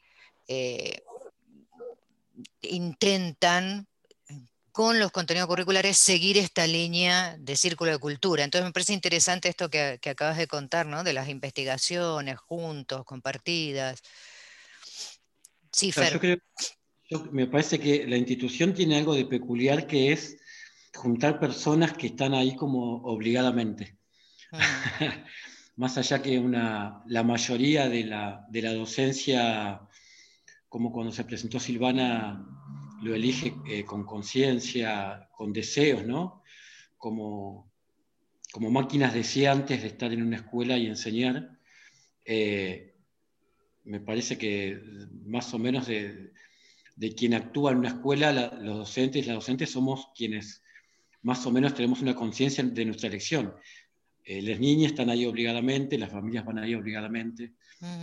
intentan con los contenidos curriculares seguir esta línea de círculo de cultura. Entonces me parece interesante esto que acabas de contar, ¿no? De las investigaciones juntos, compartidas. Sí, Fer. Me parece que la institución tiene algo de peculiar, que es juntar personas que están ahí como obligadamente. Más allá que la mayoría de la docencia, como cuando se presentó Silvana, lo elige con conciencia, con deseos, ¿no? Como máquinas deseantes de estar en una escuela y enseñar. Me parece que más o menos de quien actúa en una escuela, los docentes y las docentes somos quienes más o menos tenemos una conciencia de nuestra elección. Las niñas están ahí obligadamente, las familias van ahí obligadamente,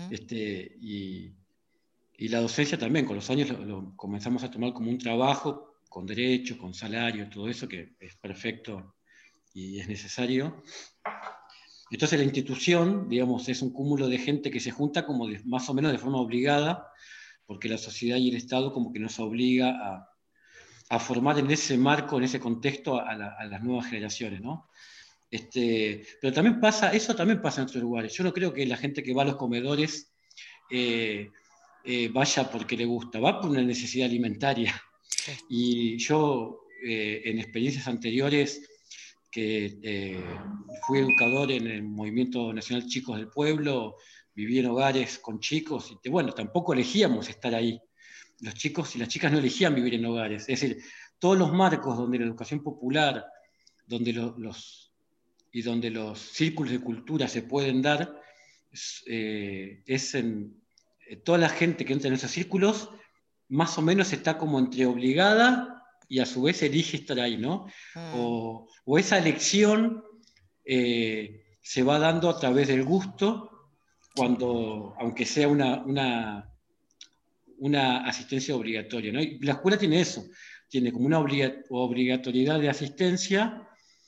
y la docencia también, con los años lo comenzamos a tomar como un trabajo, con derechos, con salario, todo eso que es perfecto y es necesario. Entonces la institución, digamos, es un cúmulo de gente que se junta como más o menos de forma obligada, porque la sociedad y el Estado como que nos obliga a formar en ese marco, en ese contexto a las nuevas generaciones, ¿no? Pero también eso también pasa en otros lugares. Yo no creo que la gente que va a los comedores vaya porque le gusta, va por una necesidad alimentaria. Y yo, en experiencias anteriores, que fui educador en el Movimiento Nacional Chicos del Pueblo, viví en hogares con chicos, y bueno, tampoco elegíamos estar ahí. Los chicos y las chicas no elegían vivir en hogares. Es decir, todos los marcos donde la educación popular, donde y donde los círculos de cultura se pueden dar, es en toda la gente que entra en esos círculos, más o menos está como entre obligada y a su vez elige estar ahí, ¿no? O esa elección se va dando a través del gusto, aunque sea una asistencia obligatoria, ¿no? Y la escuela tiene eso, tiene como una obligatoriedad de asistencia,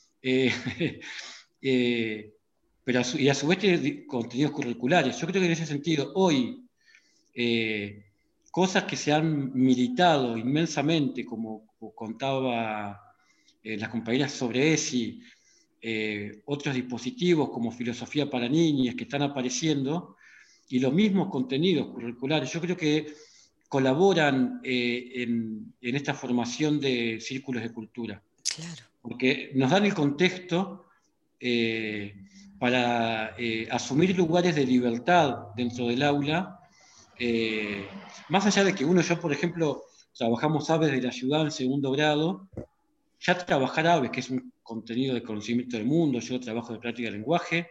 pero a su vez tiene contenidos curriculares. Yo creo que en ese sentido, hoy, cosas que se han militado inmensamente, como contaba las compañeras sobre ESI, otros dispositivos como Filosofía para Niñas que están apareciendo, y los mismos contenidos curriculares, yo creo que colaboran en esta formación de círculos de cultura. Claro. Porque nos dan el contexto para asumir lugares de libertad dentro del aula, más allá de que yo, por ejemplo, trabajamos aves de la ciudad en segundo grado, ya trabajar aves, que es un contenido de conocimiento del mundo, yo trabajo de práctica de lenguaje,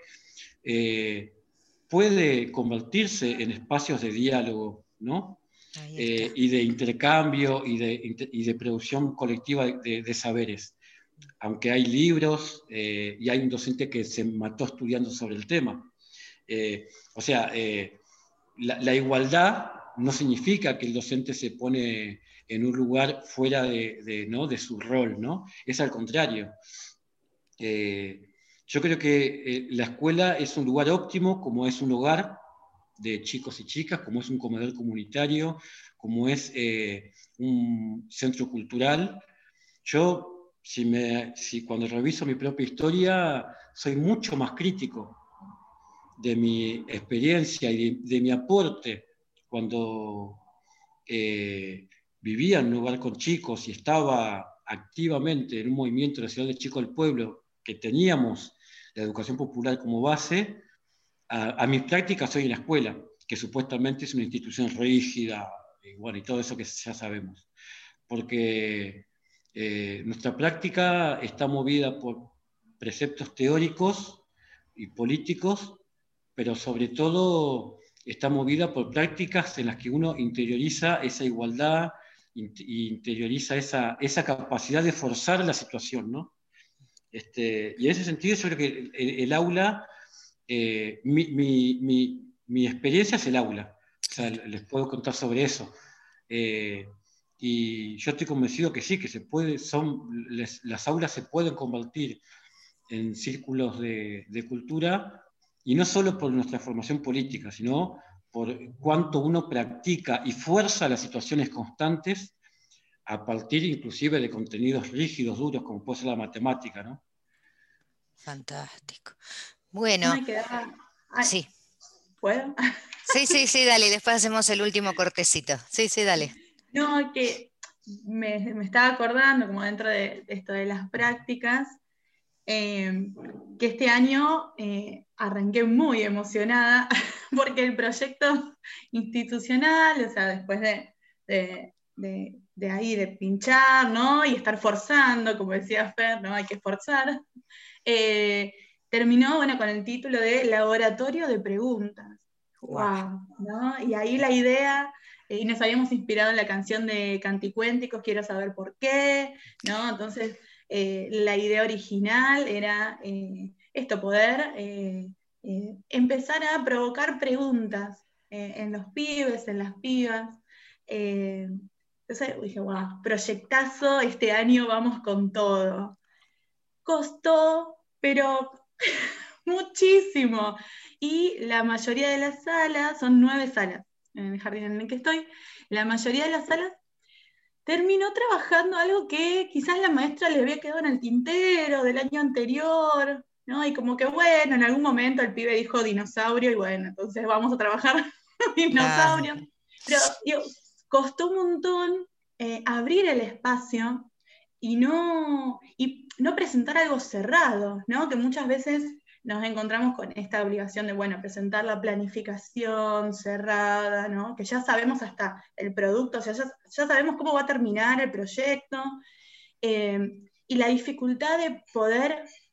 puede convertirse en espacios de diálogo, ¿no? Y de intercambio y de producción colectiva de saberes. Aunque hay libros y hay un docente que se mató estudiando sobre el tema. O sea, la igualdad no significa que el docente se pone en un lugar fuera de su rol, ¿no? Es al contrario. Yo creo que la escuela es un lugar óptimo, como es un hogar de chicos y chicas, como es un comedor comunitario, como es un centro cultural. Yo, cuando reviso mi propia historia, soy mucho más crítico de mi experiencia y de mi aporte cuando vivía en un lugar con chicos y estaba activamente en un movimiento de la Ciudad de Chicos del Pueblo, que teníamos la educación popular como base, a mis prácticas hoy en la escuela, que supuestamente es una institución rígida, y todo eso que ya sabemos. Porque nuestra práctica está movida por preceptos teóricos y políticos, pero sobre todo está movida por prácticas en las que uno interioriza esa igualdad, interioriza esa capacidad de forzar la situación, ¿no? Y en ese sentido yo creo que el aula, mi experiencia es el aula, o sea, les puedo contar sobre eso. Y yo estoy convencido que sí, que las aulas se pueden convertir en círculos de cultura, y no solo por nuestra formación política, sino por cuánto uno practica y fuerza las situaciones constantes a partir inclusive de contenidos rígidos, duros, como puede ser la matemática, ¿no? Fantástico. Bueno, sí. ¿Puedo? Sí, dale, y después hacemos el último cortecito. Sí, dale. No, que me estaba acordando, como dentro de esto de las prácticas, que este año arranqué muy emocionada porque el proyecto institucional, o sea, después de ahí de pinchar, ¿no? Y estar forzando, como decía Fer, ¿no? Hay que forzar, terminó, con el título de Laboratorio de Preguntas. ¡Wow! ¿No? Y ahí la idea, y nos habíamos inspirado en la canción de Canticuénticos, Quiero saber por qué, ¿no? Entonces, la idea original era poder empezar a provocar preguntas en los pibes, en las pibas. Entonces dije, wow, proyectazo, este año vamos con todo. Costó, pero muchísimo. Y la mayoría de las salas, son 9 salas en el jardín en el que estoy, la mayoría de las salas terminó trabajando algo que quizás la maestra le había quedado en el tintero del año anterior, ¿no? Y como que bueno, en algún momento el pibe dijo dinosaurio, y bueno, entonces vamos a trabajar dinosaurio. Pero costó un montón abrir el espacio y no presentar algo cerrado, ¿no? Que muchas veces nos encontramos con esta obligación de, presentar la planificación cerrada, ¿no? Que ya sabemos hasta el producto, o sea, ya sabemos cómo va a terminar el proyecto, y la dificultad de poder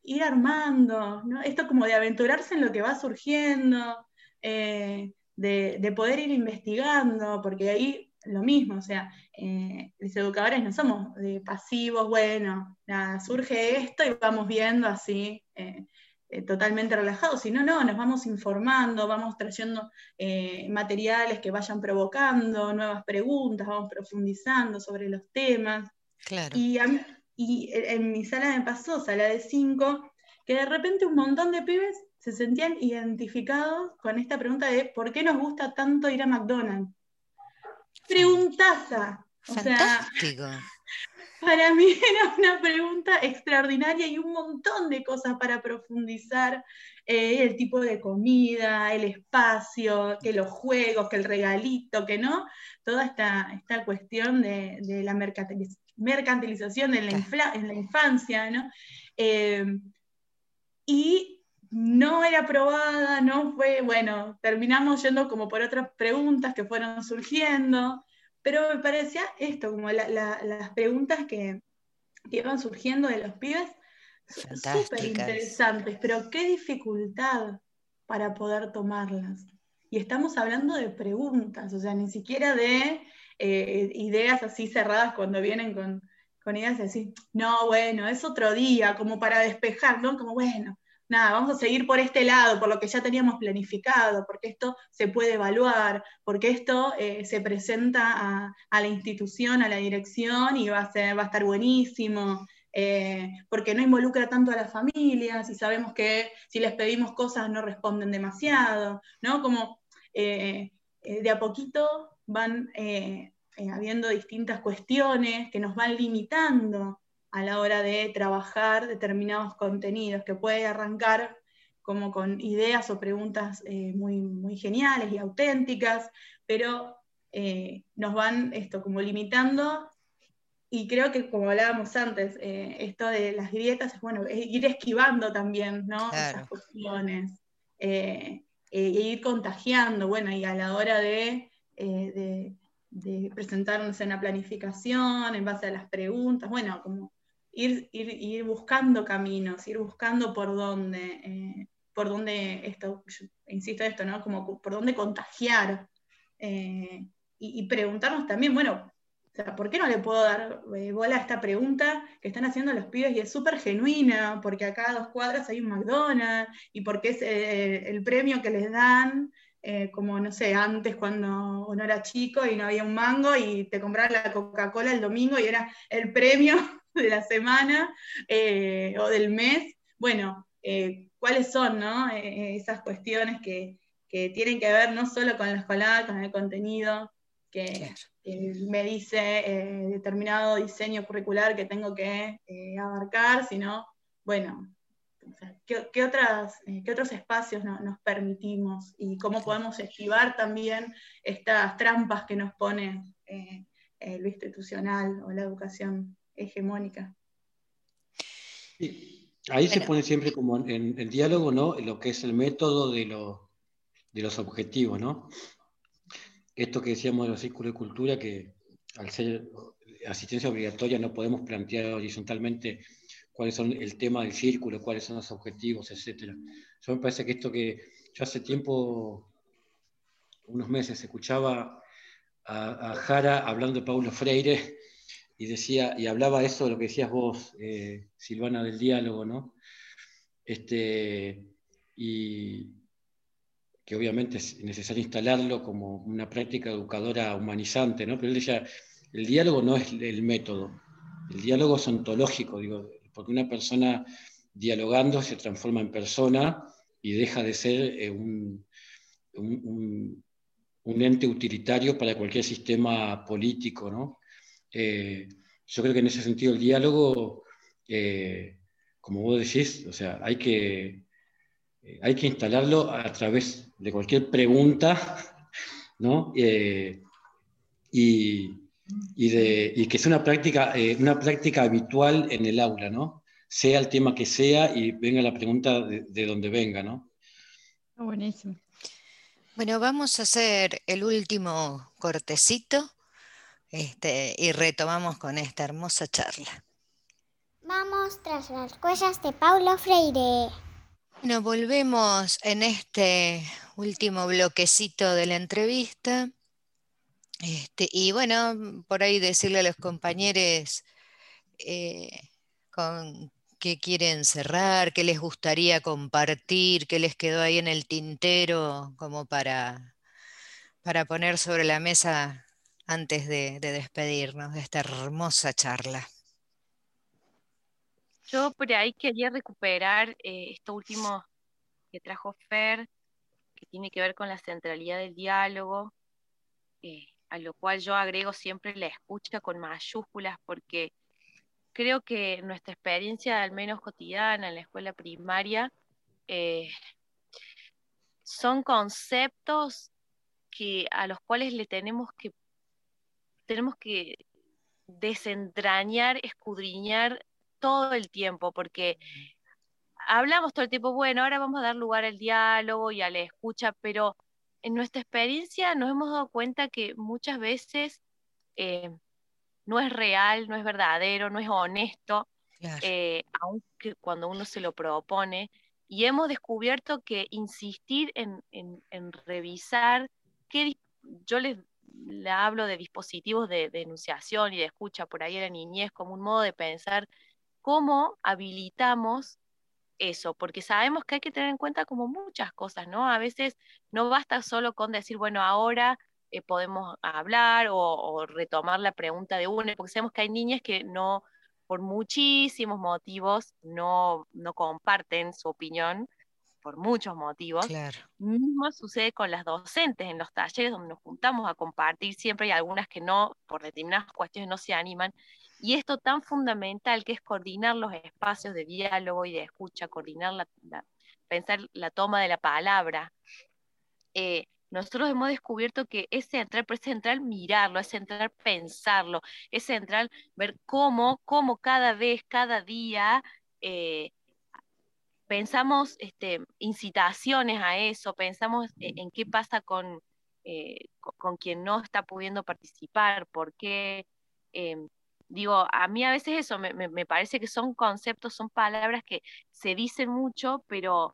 ir armando, ¿no? Esto como de aventurarse en lo que va surgiendo, de poder ir investigando, porque ahí lo mismo, o sea, los educadores no somos pasivos, bueno, nada, surge esto y vamos viendo así, totalmente relajados, sino no, nos vamos informando, vamos trayendo materiales que vayan provocando nuevas preguntas, vamos profundizando sobre los temas. Claro. Y en mi sala me pasó, sala de 5, que de repente un montón de pibes se sentían identificados con esta pregunta de ¿por qué nos gusta tanto ir a McDonald's? Preguntaza. O sea, Fantástico. para mí era una pregunta extraordinaria y un montón de cosas para profundizar. El tipo de comida, el espacio, que los juegos, que el regalito, que no. Toda esta cuestión de la mercantilización en la infancia, ¿no? Y no era aprobada, no fue, bueno, terminamos yendo como por otras preguntas que fueron surgiendo, pero me parecía esto, como las preguntas que iban surgiendo de los pibes, súper interesantes, pero qué dificultad para poder tomarlas. Y estamos hablando de preguntas, o sea, ni siquiera de ideas así cerradas cuando vienen con ideas de decir, no, bueno, es otro día, como para despejar, ¿no? Como, bueno, nada, vamos a seguir por este lado, por lo que ya teníamos planificado, porque esto se puede evaluar, porque esto se presenta a la institución, a la dirección, y va a estar buenísimo, porque no involucra tanto a las familias, y sabemos que si les pedimos cosas no responden demasiado, ¿no? Como de a poquito van habiendo distintas cuestiones que nos van limitando a la hora de trabajar determinados contenidos, que puede arrancar como con ideas o preguntas muy, muy geniales y auténticas, pero nos van como limitando, y creo que como hablábamos antes, esto de las grietas es bueno, es ir esquivando también, ¿no? Claro. Esas cuestiones, e ir contagiando, bueno, y a la hora de presentarnos en la planificación, en base a las preguntas, bueno, como ir buscando caminos, ir buscando por dónde esto, yo insisto esto, ¿no? Como por dónde contagiar, y preguntarnos también, bueno, o sea, ¿por qué no le puedo dar bola a esta pregunta que están haciendo los pibes? Y es súper genuina, porque acá a 2 cuadras hay un McDonald's, y porque es el premio que les dan, como, no sé, antes cuando uno era chico y no había un mango, y te comprabas la Coca-Cola el domingo y era el premio de la semana o del mes. Bueno, ¿cuáles son, no? Esas cuestiones que tienen que ver no solo con la escolar, con el contenido, que me dice determinado diseño curricular que tengo que abarcar, sino, bueno, o sea, ¿qué otros espacios nos permitimos y cómo podemos esquivar también estas trampas que nos pone lo institucional o la educación hegemónica? Sí. Ahí se pone siempre como en el diálogo, ¿no? Lo que es el método de los objetivos, ¿no? Esto que decíamos de los círculos de cultura, que al ser asistencia obligatoria no podemos plantear horizontalmente cuáles son el tema del círculo, cuáles son los objetivos, etc. Yo me parece que esto que yo hace tiempo, unos meses, escuchaba a Jara hablando de Paulo Freire y decía, y hablaba eso de lo que decías vos, Silvana, del diálogo, ¿no? Y que obviamente es necesario instalarlo como una práctica educadora humanizante, ¿no? Pero él decía, el diálogo no es el método, el diálogo es ontológico, digo, porque una persona dialogando se transforma en persona y deja de ser un ente utilitario para cualquier sistema político, ¿no? Yo creo que en ese sentido el diálogo, como vos decís, o sea, hay que instalarlo a través de cualquier pregunta, ¿no? Y que sea una práctica habitual en el aula, ¿no? Sea el tema que sea y venga la pregunta de donde venga, ¿no? Buenísimo. Bueno, vamos a hacer el último cortecito y retomamos con esta hermosa charla. Vamos tras las huellas de Paulo Freire. Nos volvemos en este último bloquecito de la entrevista. Y bueno, por ahí decirle a los compañeros con qué quieren cerrar, qué les gustaría compartir, qué les quedó ahí en el tintero como para poner sobre la mesa antes de despedirnos de esta hermosa charla. Yo por ahí quería recuperar esto último que trajo Fer, que tiene que ver con la centralidad del diálogo, a lo cual yo agrego siempre la escucha con mayúsculas, porque creo que nuestra experiencia, al menos cotidiana en la escuela primaria, son conceptos a los cuales tenemos que desentrañar, escudriñar todo el tiempo, porque hablamos todo el tiempo, bueno, ahora vamos a dar lugar al diálogo y a la escucha, pero en nuestra experiencia nos hemos dado cuenta que muchas veces no es real, no es verdadero, no es honesto, Claro. Aunque cuando uno se lo propone, y hemos descubierto que insistir en revisar, yo le hablo de dispositivos de enunciación y de escucha por ahí a la niñez como un modo de pensar cómo habilitamos eso, porque sabemos que hay que tener en cuenta como muchas cosas, ¿no? A veces no basta solo con decir, bueno, ahora podemos hablar o retomar la pregunta de una, porque sabemos que hay niñas que no, por muchísimos motivos, no comparten su opinión, por muchos motivos. Claro. Mismo sucede con las docentes en los talleres donde nos juntamos a compartir, siempre hay algunas que no, por determinadas cuestiones no se animan, y esto tan fundamental que es coordinar los espacios de diálogo y de escucha, coordinar pensar la toma de la palabra. Nosotros hemos descubierto que es central, pero es central mirarlo, es central pensarlo, es central ver cómo cada vez, cada día, pensamos incitaciones a eso, pensamos en qué pasa con quien no está pudiendo participar, por qué. Digo, a mí a veces eso me parece que son conceptos, son palabras que se dicen mucho, pero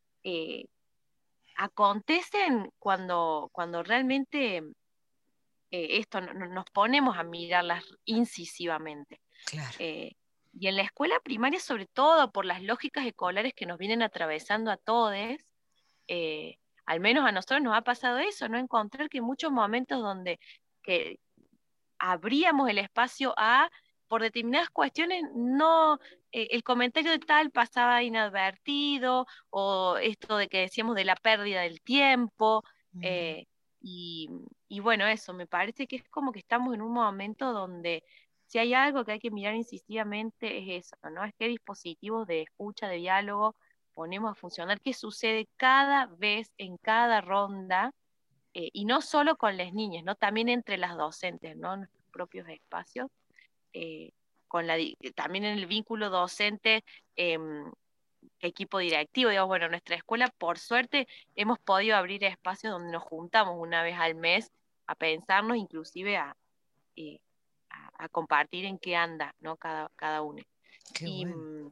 acontecen cuando realmente nos ponemos a mirarlas incisivamente. Claro. Y en la escuela primaria, sobre todo por las lógicas escolares que nos vienen atravesando a todos, al menos a nosotros nos ha pasado eso, ¿no? Encontrar que en muchos momentos donde que abríamos el espacio por determinadas cuestiones, no, el comentario de tal pasaba inadvertido, o esto de que decíamos de la pérdida del tiempo, y, y bueno, eso, me parece que es como que estamos en un momento donde si hay algo que hay que mirar incisivamente es eso, ¿no? Es qué dispositivos de escucha, de diálogo ponemos a funcionar, qué sucede cada vez en cada ronda, y no solo con las niñas, ¿no? También entre las docentes, ¿no? Nuestros propios espacios, eh, también en el vínculo docente, equipo directivo, digamos, bueno, nuestra escuela, por suerte, hemos podido abrir espacios donde nos juntamos una vez al mes a pensarnos, inclusive eh, a compartir en qué anda, ¿no? Cada uno. Qué Y, bueno.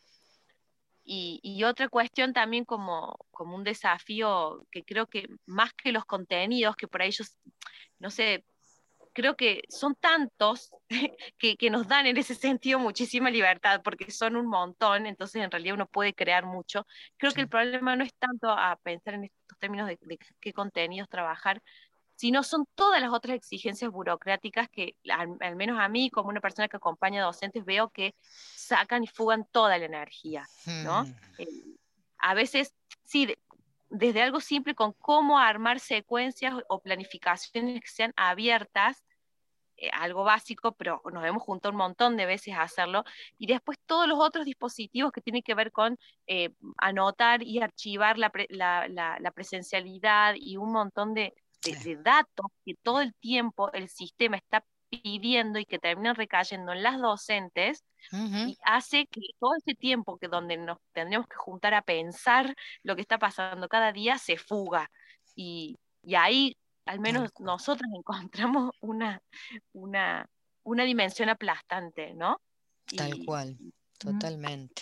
y otra cuestión también como un desafío que creo que más que los contenidos, que por ahí ellos, no sé, creo que son tantos que nos dan en ese sentido muchísima libertad, porque son un montón, entonces en realidad uno puede crear mucho. Creo que el problema no es tanto a pensar en estos términos de qué contenidos trabajar, sino son todas las otras exigencias burocráticas que, al menos a mí, como una persona que acompaña a docentes, veo que sacan y fugan toda la energía, ¿no? A veces, sí, desde algo simple con cómo armar secuencias o planificaciones que sean abiertas, algo básico, pero nos hemos juntado un montón de veces a hacerlo, y después todos los otros dispositivos que tienen que ver con anotar y archivar la presencialidad y un montón de datos que todo el tiempo el sistema está pidiendo y que terminan recayendo en las docentes, y hace que todo ese tiempo que donde nos tendríamos que juntar a pensar lo que está pasando cada día se fuga, y ahí al menos nosotros encontramos una dimensión aplastante, ¿no? Tal cual. totalmente.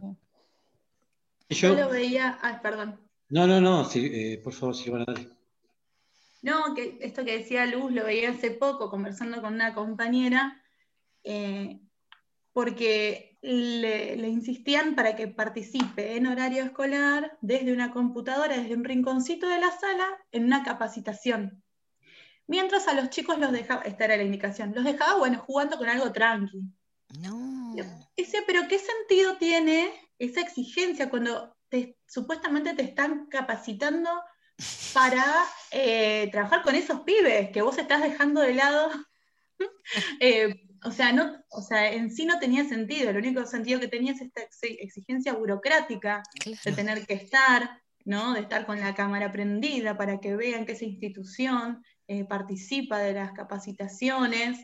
Yo lo veía, perdón. No, sí, por favor, Silvana, dale. No, que esto que decía Luz lo veía hace poco conversando con una compañera, porque le insistían para que participe en horario escolar desde una computadora, desde un rinconcito de la sala, en una capacitación. Mientras a los chicos los dejaba, esta era la indicación, los dejaba, bueno, jugando con algo tranqui. No. Pero ¿qué sentido tiene esa exigencia cuando supuestamente te están capacitando para trabajar con esos pibes que vos estás dejando de lado? En sí no tenía sentido, el único sentido que tenía es esta exigencia burocrática de tener que estar, ¿no? De estar con la cámara prendida para que vean que esa institución participa de las capacitaciones,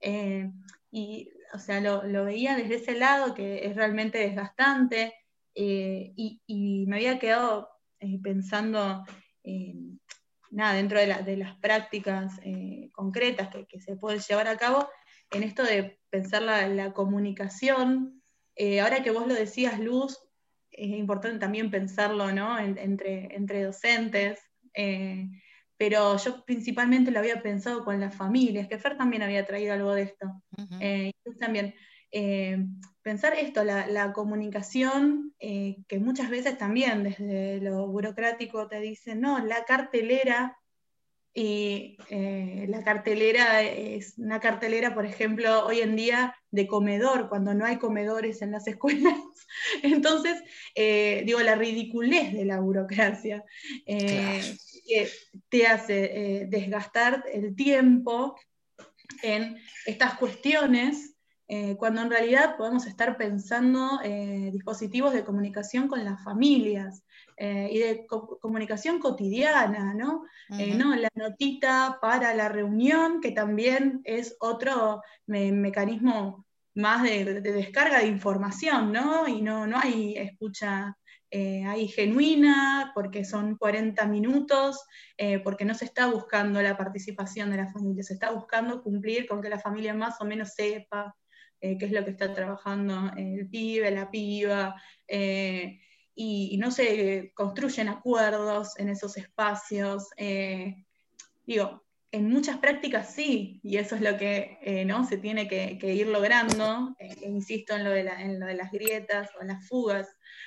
lo veía desde ese lado, que es realmente desgastante, y me había quedado pensando dentro de las prácticas concretas que se pueden llevar a cabo, en esto de pensar la comunicación. Ahora que vos lo decías, Luz, es importante también pensarlo, ¿no? entre docentes, pero yo principalmente lo había pensado con las familias, que Fer también había traído algo de esto. Y Luz también. Pensar esto, la comunicación, que muchas veces también desde lo burocrático te dicen, no, la cartelera, y la cartelera es una cartelera, por ejemplo, hoy en día de comedor, cuando no hay comedores en las escuelas. Entonces, la ridiculez de la burocracia, que te hace desgastar el tiempo en estas cuestiones, cuando en realidad podemos estar pensando dispositivos de comunicación con las familias, y de comunicación cotidiana, ¿no? No la notita para la reunión, que también es otro mecanismo más de descarga de información, ¿no? Y no hay escucha ahí genuina, porque son 40 minutos, porque no se está buscando la participación de la familia, se está buscando cumplir con que la familia más o menos sepa qué es lo que está trabajando el pibe, la piba, y no se construyen acuerdos en esos espacios. En muchas prácticas sí, y eso es lo que ¿no? se tiene que ir logrando, insisto en lo de las grietas o las fugas,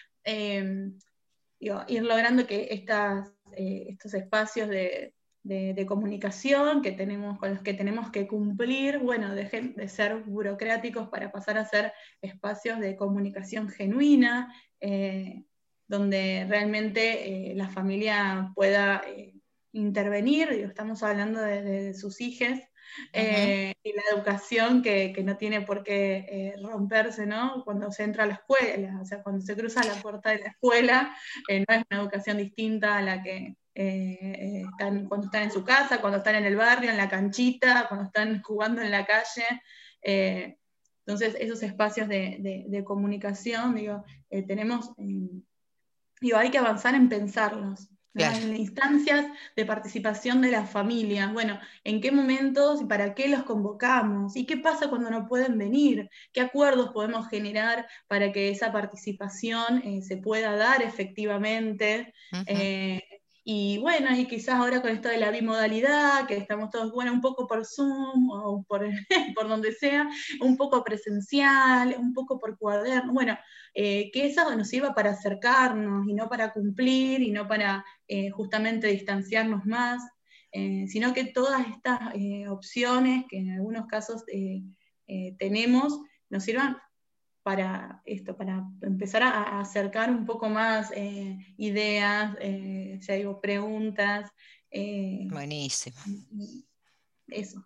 ir logrando que estos espacios de comunicación con los que tenemos que cumplir, bueno, dejen de ser burocráticos para pasar a ser espacios de comunicación genuina, donde realmente la familia pueda intervenir. Estamos hablando de sus hijos, y la educación que no tiene por qué romperse, ¿no? Cuando se entra a la escuela, o sea, cuando se cruza la puerta de la escuela, no es una educación distinta a la que cuando están en su casa, cuando están en el barrio, en la canchita, cuando están jugando en la calle. Entonces, esos espacios de comunicación, tenemos, hay que avanzar en pensarlos, ¿no? Claro. En instancias de participación de las familias. Bueno, ¿en qué momentos y para qué los convocamos? ¿Y qué pasa cuando no pueden venir? ¿Qué acuerdos podemos generar para que esa participación se pueda dar efectivamente? Y bueno, y quizás ahora con esto de la bimodalidad, que estamos todos, bueno, un poco por Zoom o por donde sea, un poco presencial, un poco por cuaderno, bueno, que eso nos sirva para acercarnos y no para cumplir y no para justamente distanciarnos más, sino que todas estas opciones que en algunos casos tenemos, nos sirvan para esto, para empezar a acercar un poco más ideas, preguntas. Buenísimo. Eso.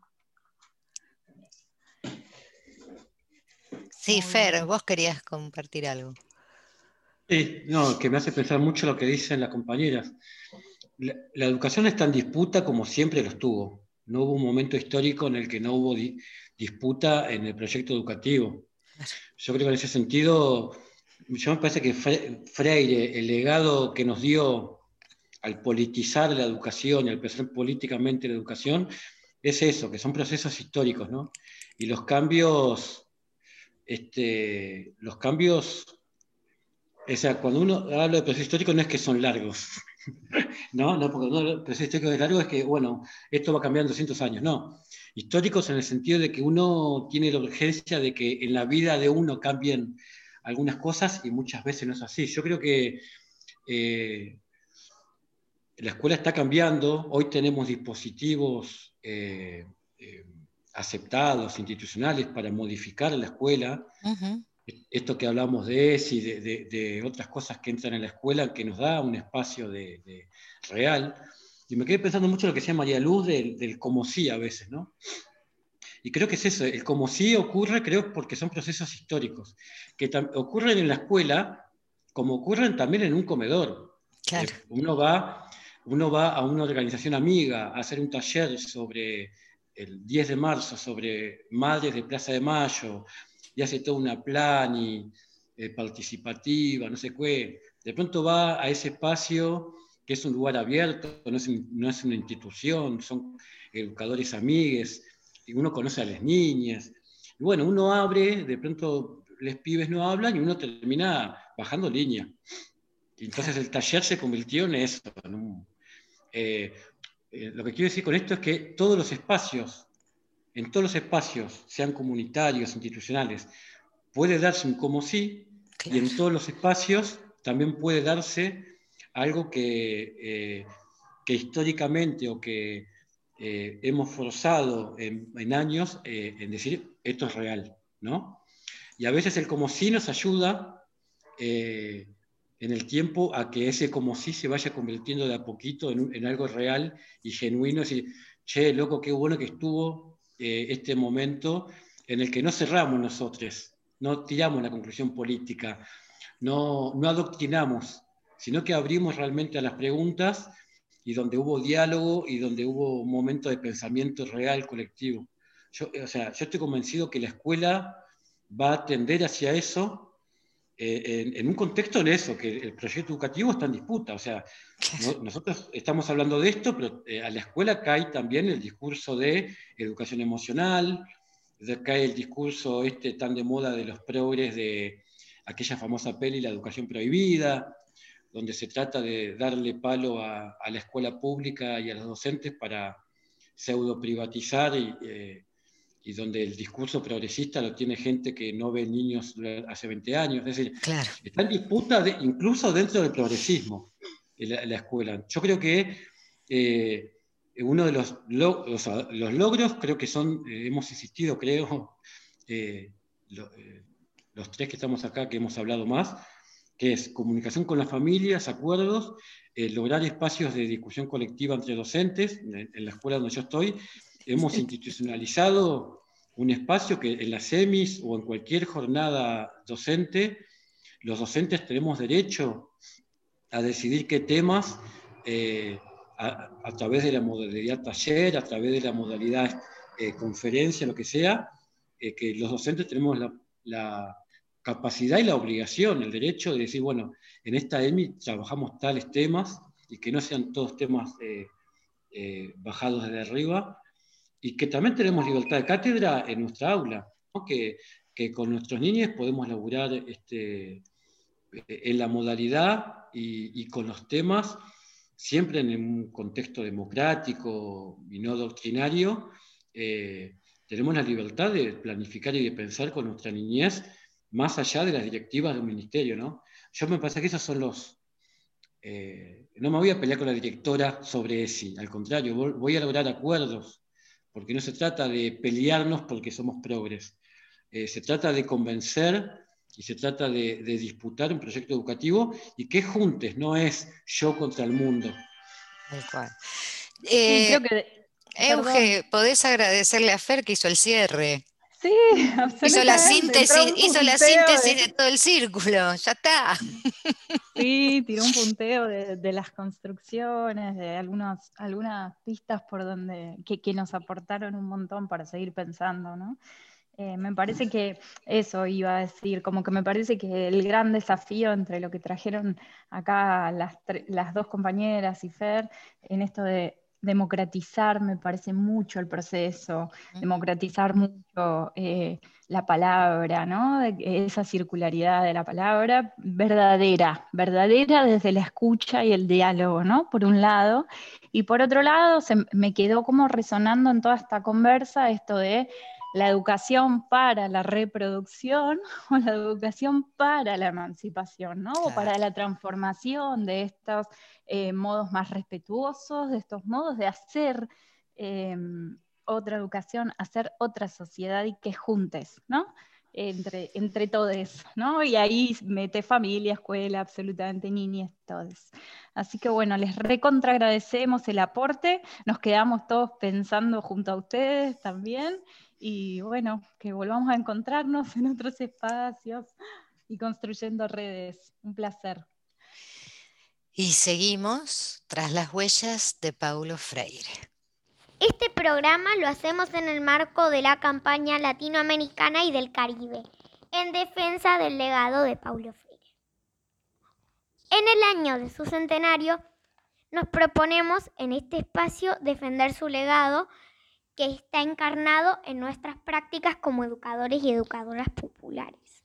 Sí, Fer, vos querías compartir algo. No, que me hace pensar mucho lo que dicen las compañeras. La educación está en disputa como siempre lo estuvo. No hubo un momento histórico en el que no hubo disputa en el proyecto educativo. Yo creo que en ese sentido, yo me parece que Freire, el legado que nos dio al politizar la educación y al pensar políticamente la educación, es eso, que son procesos históricos, ¿no? Y los cambios los cambios, o sea, cuando uno habla de proceso histórico no es que son largos, ¿no? No, porque el proceso histórico es largo, es que, bueno, esto va cambiando 200 años, no. Históricos en el sentido de que uno tiene la urgencia de que en la vida de uno cambien algunas cosas y muchas veces no es así. Yo creo que la escuela está cambiando, hoy tenemos dispositivos aceptados, institucionales, para modificar la escuela. Ujú. Esto que hablamos de ESI, de otras cosas que entran en la escuela, que nos da un espacio real. Y me quedé pensando mucho en lo que decía María Luz del como sí a veces, ¿no? Y creo que es eso, el como sí ocurre, creo, porque son procesos históricos, que ocurren en la escuela, como ocurren también en un comedor. Claro. Uno va a una organización amiga a hacer un taller sobre el 10 de marzo, sobre madres de Plaza de Mayo, y hace toda una plani participativa, no sé qué. De pronto va a ese espacio que es un lugar abierto, no es una institución, son educadores amigues, y uno conoce a las niñas. Y bueno, uno abre, de pronto los pibes no hablan y uno termina bajando línea. Y entonces el taller se convirtió en eso. Lo que quiero decir con esto es que en todos los espacios, sean comunitarios, institucionales, puede darse un como sí, claro. Y en todos los espacios también puede darse algo que históricamente o que hemos forzado en años en decir esto es real, ¿no? Y a veces el como sí nos ayuda en el tiempo a que ese como sí se vaya convirtiendo de a poquito en algo real y genuino, es decir, che, loco, qué bueno que estuvo este momento en el que no cerramos nosotros, no tiramos la conclusión política, no adoctrinamos, sino que abrimos realmente a las preguntas y donde hubo diálogo y donde hubo un momento de pensamiento real, colectivo. Yo estoy convencido que la escuela va a tender hacia eso, en un contexto en eso, que el proyecto educativo está en disputa. O sea, nosotros estamos hablando de esto, pero a la escuela cae también el discurso de educación emocional, cae el discurso tan de moda de los progres de aquella famosa peli La educación prohibida, donde se trata de darle palo a la escuela pública y a los docentes para pseudo privatizar y donde el discurso progresista lo tiene gente que no ve niños hace 20 años. Es decir, claro, está en disputa incluso dentro del progresismo la escuela. Yo creo que uno de los logros, creo que son, hemos insistido, creo, los tres que estamos acá, que hemos hablado más, que es comunicación con las familias, acuerdos, lograr espacios de discusión colectiva entre docentes. En la escuela donde yo estoy, hemos institucionalizado un espacio que en las semis o en cualquier jornada docente, los docentes tenemos derecho a decidir qué temas, a través de la modalidad taller, a través de la modalidad conferencia, lo que sea, que los docentes tenemos la capacidad y la obligación, el derecho de decir, bueno, en esta EMI trabajamos tales temas y que no sean todos temas bajados desde arriba, y que también tenemos libertad de cátedra en nuestra aula, ¿no? que con nuestros niños podemos laburar en la modalidad y con los temas, siempre en un contexto democrático y no doctrinario. Tenemos la libertad de planificar y de pensar con nuestra niñez más allá de las directivas del ministerio, ¿no? Yo me parece que esos son los... no me voy a pelear con la directora sobre ESI, al contrario, voy a lograr acuerdos, porque no se trata de pelearnos porque somos progres, se trata de convencer y se trata de disputar un proyecto educativo y que juntes, no es yo contra el mundo. Tal cual. Sí, creo que... Euge, ¿podés agradecerle a Fer que hizo el cierre? Sí, absolutamente. Hizo la síntesis de todo el círculo, ya está. Sí, tiró un punteo de las construcciones, de algunas pistas por donde que nos aportaron un montón para seguir pensando, ¿no? Me parece que eso iba a decir, como que me parece que el gran desafío entre lo que trajeron acá las dos compañeras y Fer, en esto de democratizar, me parece mucho el proceso, democratizar mucho la palabra, ¿no? Esa circularidad de la palabra verdadera desde la escucha y el diálogo, ¿no? Por un lado, y por otro lado me quedó como resonando en toda esta conversa esto de la educación para la reproducción o la educación para la emancipación, ¿no? O para la transformación de estos modos más respetuosos, de estos modos de hacer otra educación, hacer otra sociedad y que juntes, ¿no? Entre todos, ¿no? Y ahí mete familia, escuela, absolutamente niñas, todos. Así que bueno, les recontra agradecemos el aporte, nos quedamos todos pensando junto a ustedes también, y bueno, que volvamos a encontrarnos en otros espacios y construyendo redes. Un placer. Y seguimos tras las huellas de Paulo Freire. Este programa lo hacemos en el marco de la campaña latinoamericana y del Caribe, en defensa del legado de Paulo Freire. En el año de su centenario, nos proponemos en este espacio defender su legado, que está encarnado en nuestras prácticas como educadores y educadoras populares.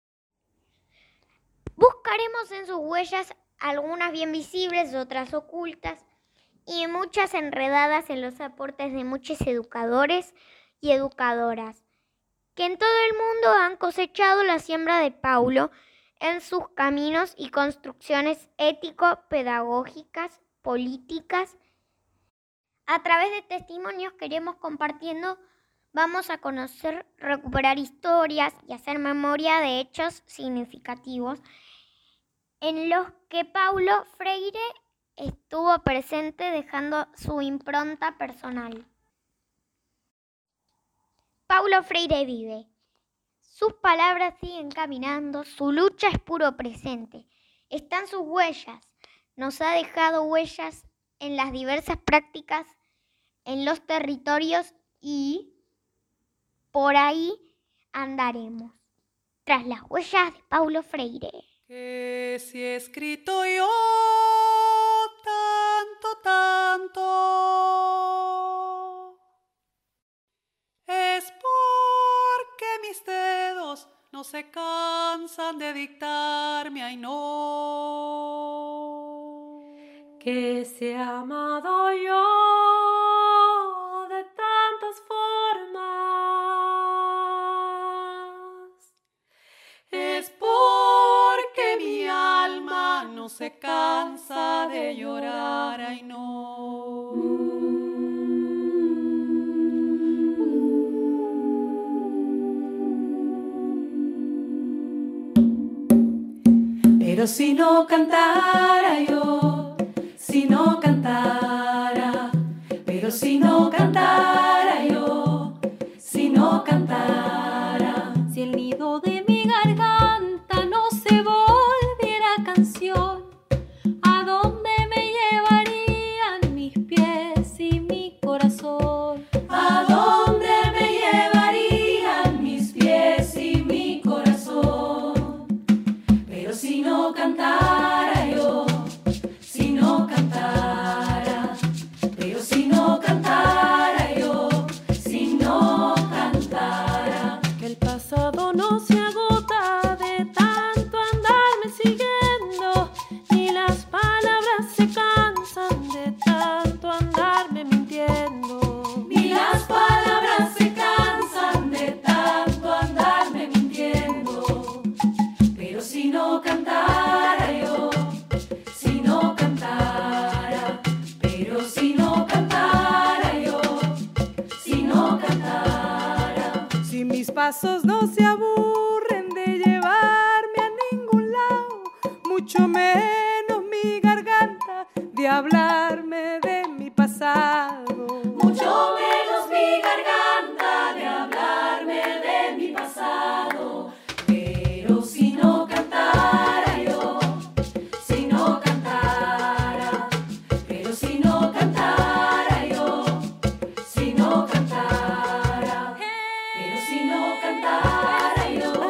Buscaremos en sus huellas algunas bien visibles, otras ocultas, y muchas enredadas en los aportes de muchos educadores y educadoras, que en todo el mundo han cosechado la siembra de Paulo en sus caminos y construcciones ético-pedagógicas, políticas. A través de testimonios que iremos compartiendo, vamos a conocer, recuperar historias y hacer memoria de hechos significativos en los que Paulo Freire estuvo presente, dejando su impronta personal. Paulo Freire vive. Sus palabras siguen caminando, su lucha es puro presente. Están sus huellas. Nos ha dejado huellas en las diversas prácticas, en los territorios, y por ahí andaremos. Tras las huellas de Paulo Freire. Que si he escrito yo tanto, es porque mis dedos no se cansan de dictarme, ay no. Que si he amado yo de tantas formas, es porque mi alma no se cansa de llorar, ay no. Pero si no cantara yo, si no cantara, pero si no cantara yo, si no cantara, si el nido de mi garganta no se volviera canción, ¿a dónde me llevarían mis pies y mi corazón? ¿A dónde me llevarían mis pies y mi corazón? Pero si no cantara yo, si no cantara, pero si no cantara yo, si no cantara, que el pasado no se agota de tanto andarme siguiendo, ni las palabras se cansan de tanto andarme mintiendo. ni las palabras se cansan de tanto andarme mintiendo. Pero si no cantara yo, si no cantara, pero si no cantara yo, si no cantara, Si mis pasos no se aburren de llevarme a ningún lado, mucho menos mi garganta de hablarme de mi pasado. mucho menos mi garganta de hablarme de mi pasado. Pero si no cantara yo, si no cantara, pero si no cantara yo, si no cantara, pero si no cantara yo,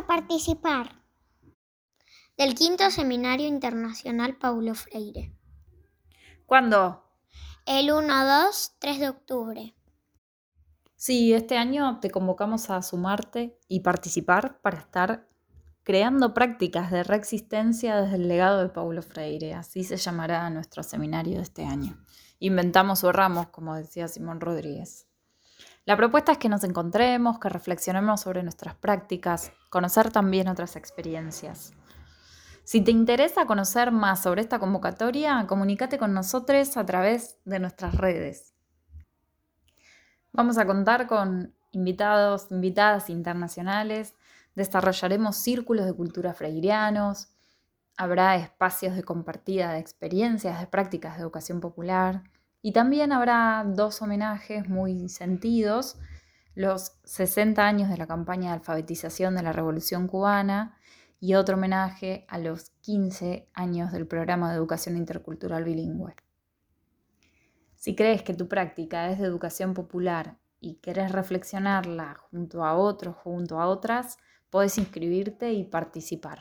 a participar? Del quinto Seminario Internacional Paulo Freire. ¿Cuándo? El 1, 2, 3 de octubre. Sí, este año te convocamos a sumarte y participar para estar creando prácticas de reexistencia desde el legado de Paulo Freire. Así se llamará nuestro seminario de este año. Inventamos o erramos, como decía Simón Rodríguez. La propuesta es que nos encontremos, que reflexionemos sobre nuestras prácticas, conocer también otras experiencias. Si te interesa conocer más sobre esta convocatoria, comunícate con nosotros a través de nuestras redes. Vamos a contar con invitados, invitadas internacionales, desarrollaremos círculos de cultura freirianos, habrá espacios de compartida de experiencias, de prácticas de educación popular y también habrá 2 homenajes muy sentidos, los 60 años de la campaña de alfabetización de la Revolución Cubana y otro homenaje a los 15 años del programa de educación intercultural bilingüe. Si crees que tu práctica es de educación popular y querés reflexionarla junto a otros, junto a otras, podés inscribirte y participar.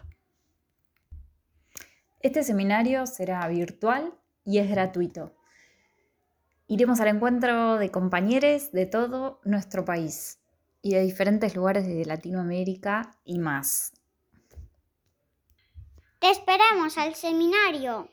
Este seminario será virtual y es gratuito. Iremos al encuentro de compañeros de todo nuestro país y de diferentes lugares de Latinoamérica y más. Te esperamos al seminario.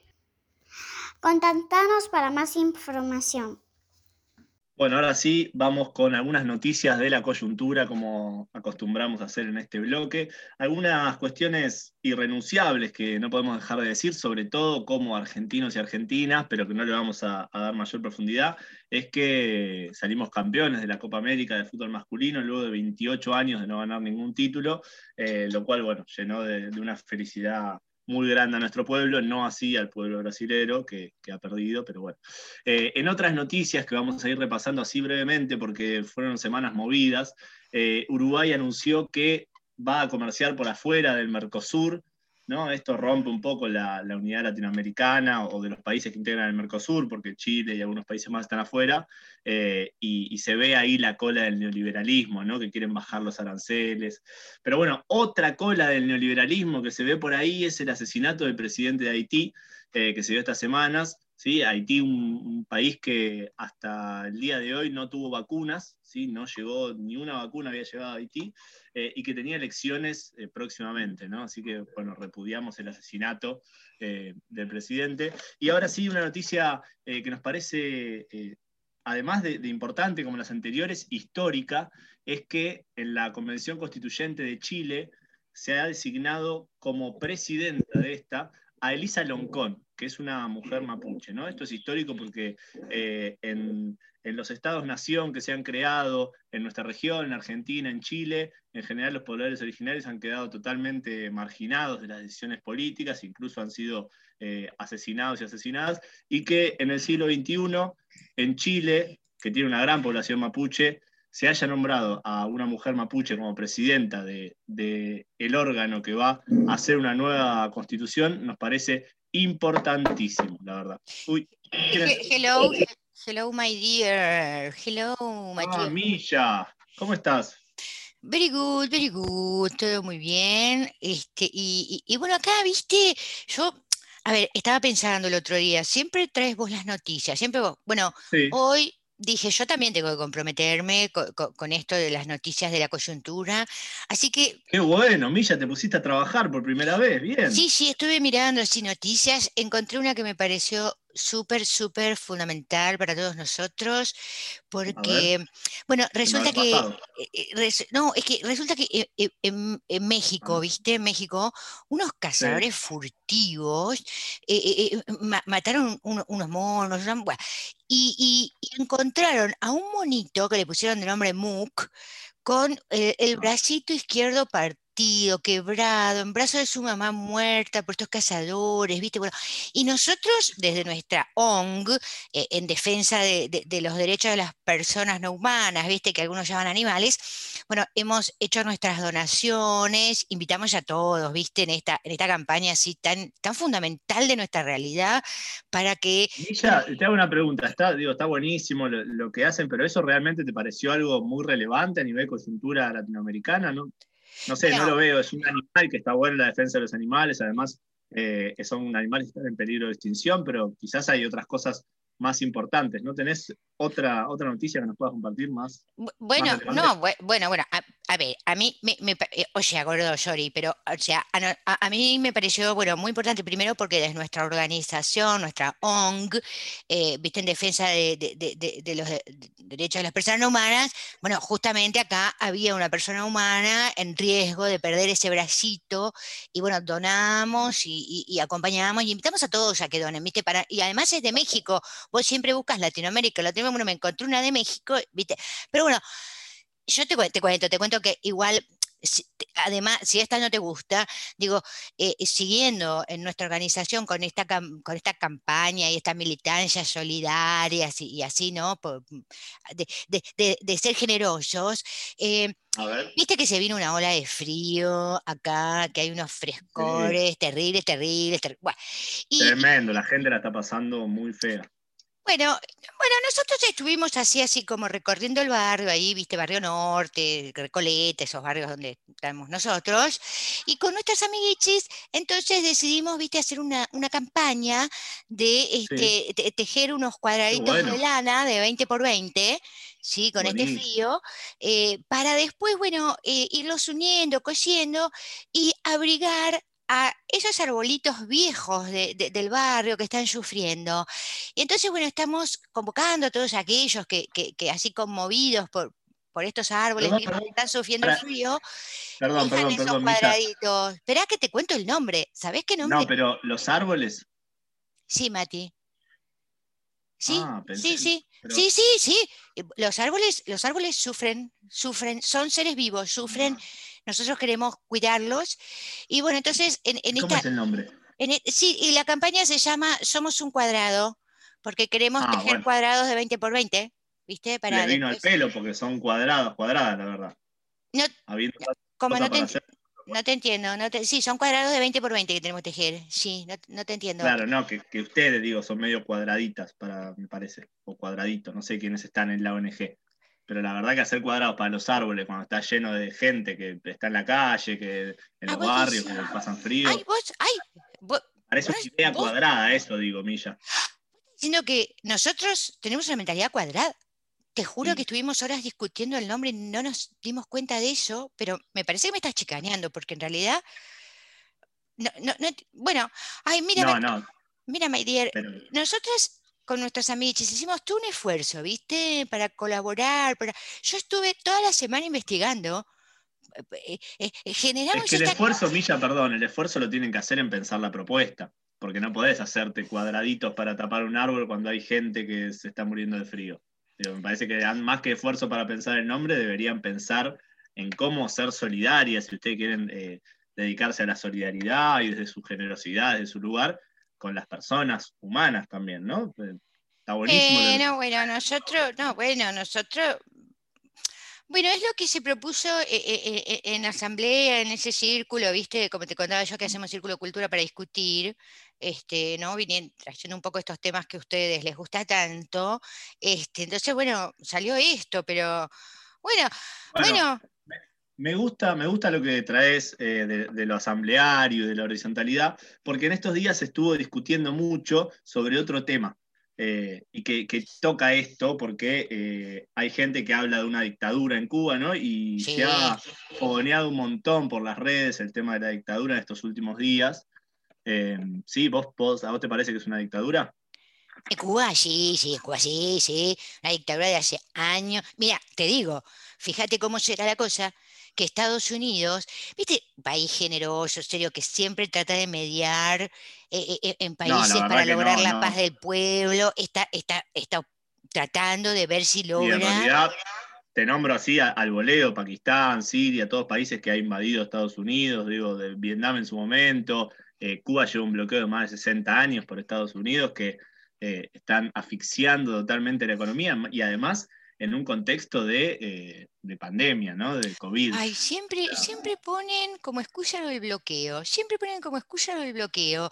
Contáctanos para más información. Bueno, ahora sí, vamos con algunas noticias de la coyuntura, como acostumbramos a hacer en este bloque. Algunas cuestiones irrenunciables que no podemos dejar de decir, sobre todo como argentinos y argentinas, pero que no le vamos a dar mayor profundidad, es que salimos campeones de la Copa América de fútbol masculino luego de 28 años de no ganar ningún título, lo cual, bueno, llenó de una felicidad muy grande a nuestro pueblo, no así al pueblo brasilero que ha perdido, pero bueno. En otras noticias que vamos a ir repasando así brevemente porque fueron semanas movidas, Uruguay anunció que va a comerciar por afuera del Mercosur, ¿no? Esto rompe un poco la unidad latinoamericana o de los países que integran el Mercosur, porque Chile y algunos países más están afuera, y se ve ahí la cola del neoliberalismo, ¿no? Que quieren bajar los aranceles. Pero bueno, otra cola del neoliberalismo que se ve por ahí es el asesinato del presidente de Haití, que se dio estas semanas. ¿Sí? Haití, un país que hasta el día de hoy no tuvo vacunas, ¿sí? No llegó, ni una vacuna había llegado a Haití, y que tenía elecciones próximamente, ¿no? Así que, bueno, repudiamos el asesinato del presidente. Y ahora sí, una noticia que nos parece, además de importante como las anteriores, histórica, es que en la Convención Constituyente de Chile se ha designado como presidenta de esta a Elisa Loncón, que es una mujer mapuche, ¿no? Esto es histórico porque en los estados-nación que se han creado en nuestra región, en Argentina, en Chile, en general los pueblos originarios han quedado totalmente marginados de las decisiones políticas, incluso han sido asesinados y asesinadas, y que en el siglo XXI, en Chile, que tiene una gran población mapuche, se haya nombrado a una mujer mapuche como presidenta de el órgano que va a hacer una nueva constitución, nos parece importantísimo, la verdad. Uy, hello, my dear. Hello, my dear. Milla, ¿cómo estás? Very good, todo muy bien. Y bueno, acá, viste, yo, a ver, estaba pensando el otro día, siempre traes vos las noticias, siempre vos. Bueno, sí. Hoy dije, yo también tengo que comprometerme con esto de las noticias de la coyuntura, así que... Qué bueno, Milla, te pusiste a trabajar por primera vez, bien. Sí, estuve mirando así noticias, encontré una que me pareció súper fundamental para todos nosotros, porque, bueno, resulta que... resulta que en México, ¿viste? En México, unos cazadores furtivos mataron unos monos, bueno, y encontraron a un monito que le pusieron de nombre Mook con el bracito izquierdo partido, quebrado, en brazos de su mamá muerta por estos cazadores, ¿viste? Bueno, y nosotros, desde nuestra ONG, en defensa de los derechos de las personas no humanas, ¿viste? Que algunos llaman animales, bueno, hemos hecho nuestras donaciones, invitamos a todos, ¿viste? En esta campaña así tan fundamental de nuestra realidad, para que... Milla, te hago una pregunta, está buenísimo lo que hacen, pero ¿eso realmente te pareció algo muy relevante a nivel coyuntura latinoamericana, no? No sé, no Bueno, lo veo, es un animal que está bueno en la defensa de los animales, además son animales que están en peligro de extinción, pero quizás hay otras cosas más importantes. ¿No tenés otra noticia que nos puedas compartir más Bueno, relevante? no, bueno, a ver, a mí o sea, gordo, sorry, pero, o sea, a mí me pareció, bueno, muy importante primero porque desde nuestra organización, nuestra ONG, viste, en defensa de los derechos de las personas humanas, bueno, justamente acá había una persona humana en riesgo de perder ese bracito, y bueno, donamos y acompañamos y invitamos a todos a que donen, viste, y además es de México. Vos siempre buscas Latinoamérica, bueno, me encontré una de México, ¿viste? Pero bueno, yo te cuento que igual, además, si esta no te gusta, digo, siguiendo en nuestra organización con con esta campaña y esta militancia solidaria y así, ¿no? De ser generosos, A ver. viste que se vino una ola de frío acá, que hay unos Sí, frescores terribles, terribles, bueno, tremendo, la gente la está pasando muy fea. bueno, nosotros estuvimos así como recorriendo el barrio, ahí, viste, Barrio Norte, Recoleta, esos barrios donde estamos nosotros, y con nuestras amiguichis, entonces decidimos, viste, hacer una campaña de Sí, tejer unos qué cuadraditos de bueno, lana de 20 por 20, ¿sí? Con este buenísimo. frío, para después, bueno, irlos uniendo, cosiendo y abrigar a esos arbolitos viejos del barrio que están sufriendo. Y entonces, bueno, estamos convocando a todos aquellos que así conmovidos por estos árboles Perdón, viejos perdón, que están sufriendo el para- frío, perdón, tejan perdón, esos perdón, Milla. cuadraditos. Esperá que te cuento el nombre. ¿Sabés qué nombre? No, pero los árboles. Sí, Mati. Sí, Ah, pensé. sí, sí, Pero, sí, sí, sí. Los árboles sufren, son seres vivos, sufren. Nosotros queremos cuidarlos. Y bueno, entonces, en ¿cómo esta, es el nombre? sí, y la campaña se llama Somos un cuadrado, porque queremos Ah, tejer bueno, cuadrados de 20 por 20, ¿viste? Para les vino al después. pelo porque son cuadradas, la verdad. No, Habiendo tantas como cosas para hacer. no te entiendo, sí, son cuadrados de 20 por 20 que tenemos que tejer. Sí, no te entiendo. Claro, no, que ustedes, digo, son medio cuadraditas, me parece. O cuadraditos, no sé quiénes están en la ONG. Pero la verdad que hacer cuadrados para los árboles, cuando está lleno de gente que está en la calle, que en Ah, los vos barrios, decís, que pasan ay, frío, vos, parece vos, una idea vos cuadrada eso, digo, Milla. diciendo que nosotros tenemos una mentalidad cuadrada. Te juro que Sí. estuvimos horas discutiendo el nombre y no nos dimos cuenta de eso, pero me parece que me estás chicaneando, porque en realidad, bueno, ay, No, no, mira, my dear, pero nosotras con nuestros amigos hicimos todo un esfuerzo, ¿viste? Para colaborar, yo estuve toda la semana investigando, es generamos que el esta. esfuerzo, Milla, perdón, el esfuerzo lo tienen que hacer en pensar la propuesta, porque no podés hacerte cuadraditos para tapar un árbol cuando hay gente que se está muriendo de frío. Digo, me parece que más que esfuerzo para pensar el nombre, deberían pensar en cómo ser solidarias, si ustedes quieren dedicarse a la solidaridad y desde su generosidad, desde su lugar, con las personas humanas también, ¿no? Está buenísimo lo que... No, bueno, nosotros, bueno, es lo que se propuso en asamblea, en ese círculo, ¿viste? Como te contaba yo que hacemos círculo de cultura para discutir, ¿no? Viniendo, trayendo un poco estos temas que a ustedes les gusta tanto. Entonces, bueno, salió esto, pero bueno, Bueno, bueno, me gusta lo que traes de lo asambleario y de la horizontalidad, porque en estos días se estuvo discutiendo mucho sobre otro tema, y que toca esto, porque hay gente que habla de una dictadura en Cuba, ¿no? Y se sí. ha fogoneado un montón por las redes el tema de la dictadura en estos últimos días. ¿Sí? ¿A vos te parece que es una dictadura? En Cuba, sí, sí, en Cuba, sí, sí. Una dictadura de hace años. Mira, te digo, fíjate cómo será la cosa, que Estados Unidos, viste, país generoso, serio, que siempre trata de mediar en No, la países para verdad que lograr no, la paz no. del pueblo, está tratando de ver si Y en logra. realidad te nombro así al voleo, Pakistán, Siria, todos países que ha invadido Estados Unidos, digo, de Vietnam en su momento. Cuba lleva un bloqueo de más de 60 años por Estados Unidos que están asfixiando totalmente la economía y además en un contexto de pandemia, ¿no? De COVID. Ay, siempre ponen como excusa lo del bloqueo, siempre ponen como excusa lo del bloqueo.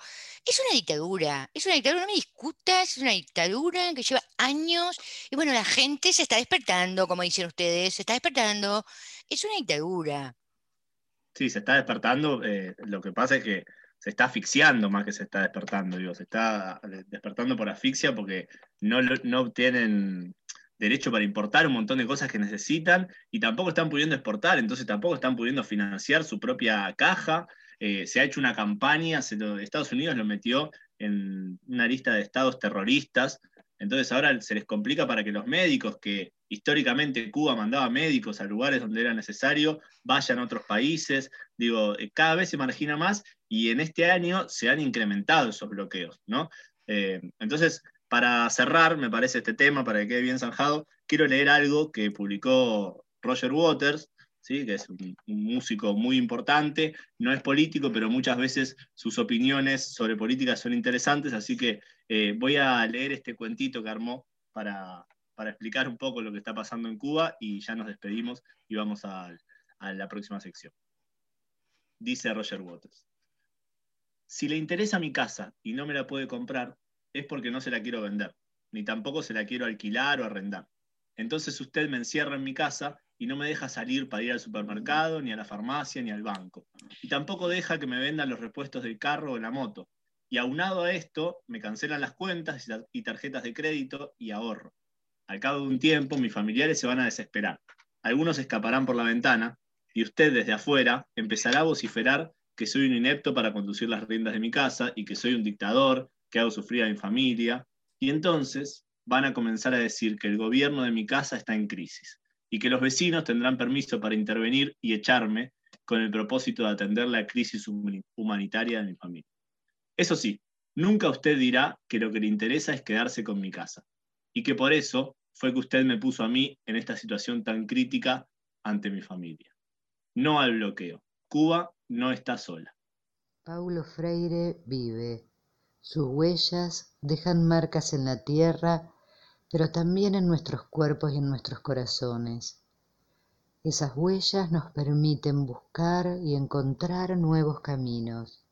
Es una dictadura, no me discutas, es una dictadura que lleva años y bueno, la gente se está despertando, como dicen ustedes, se está despertando. Es una dictadura. Sí, se está despertando. Lo que pasa es que se está asfixiando más que se está despertando. Digo, se está despertando por asfixia porque no obtienen derecho para importar un montón de cosas que necesitan y tampoco están pudiendo exportar, entonces tampoco están pudiendo financiar su propia caja. Se ha hecho una campaña, Estados Unidos lo metió en una lista de estados terroristas, entonces ahora se les complica para que los médicos, que históricamente Cuba mandaba médicos a lugares donde era necesario, vayan a otros países. Digo, cada vez se margina más y en este año se han incrementado esos bloqueos, ¿no? Entonces, para cerrar, me parece este tema, para que quede bien zanjado, quiero leer algo que publicó Roger Waters, ¿sí? Que es un músico muy importante, no es político, pero muchas veces sus opiniones sobre política son interesantes, así que voy a leer este cuentito que armó para explicar un poco lo que está pasando en Cuba y ya nos despedimos y vamos a la próxima sección. Dice Roger Waters: si le interesa mi casa y no me la puede comprar, es porque no se la quiero vender, ni tampoco se la quiero alquilar o arrendar. Entonces usted me encierra en mi casa y no me deja salir para ir al supermercado, ni a la farmacia, ni al banco. Y tampoco deja que me vendan los repuestos del carro o la moto. Y aunado a esto, me cancelan las cuentas y tarjetas de crédito y ahorro. Al cabo de un tiempo, mis familiares se van a desesperar. Algunos escaparán por la ventana y usted desde afuera empezará a vociferar que soy un inepto para conducir las riendas de mi casa y que soy un dictador, que hago sufrir a mi familia. Y entonces van a comenzar a decir que el gobierno de mi casa está en crisis y que los vecinos tendrán permiso para intervenir y echarme con el propósito de atender la crisis humanitaria de mi familia. Eso sí, nunca usted dirá que lo que le interesa es quedarse con mi casa y que por eso fue que usted me puso a mí en esta situación tan crítica ante mi familia. No al bloqueo. Cuba no está sola. Paulo Freire vive. Sus huellas dejan marcas en la tierra, pero también en nuestros cuerpos y en nuestros corazones. Esas huellas nos permiten buscar y encontrar nuevos caminos.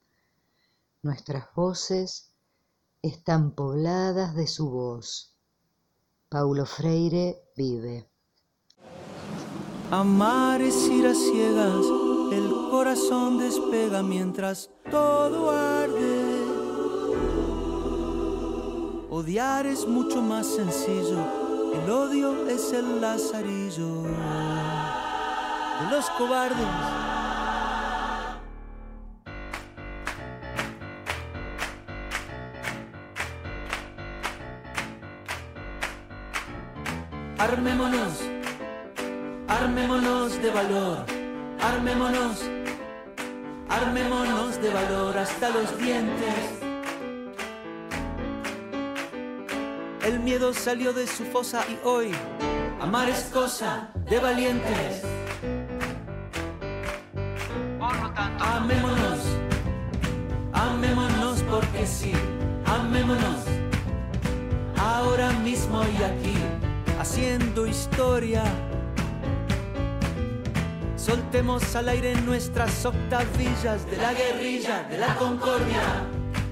Nuestras voces están pobladas de su voz. Paulo Freire vive. Amar es ir a ciegas, el corazón despega mientras todo arde. Odiar es mucho más sencillo, el odio es el lazarillo de los cobardes. Armémonos, armémonos de valor, armémonos, armémonos de valor hasta los dientes. El miedo salió de su fosa y hoy amar es cosa de valientes. Por lo tanto, amémonos, amémonos porque sí, amémonos, ahora mismo y aquí, haciendo historia. Soltemos al aire nuestras octavillas de la guerrilla, de la concordia.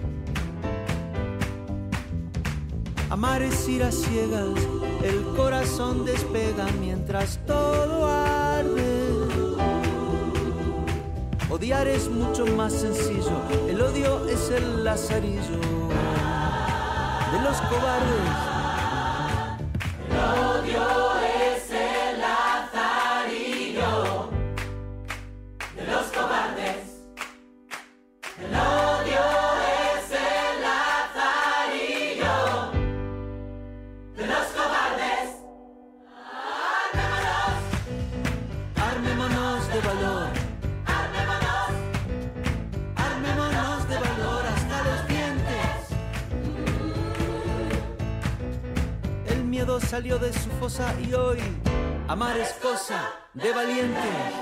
Amar es ir a ciegas, el corazón despega mientras todo arde. Odiar es mucho más sencillo, el odio es el lazarillo de los cobardes. El odio es el lazarillo de los cobardes. El odio es el lazarillo de los cobardes. Armémonos de valor. Armémonos de valor hasta los dientes. El miedo salió de su fosa y hoy amar es cosa de valientes.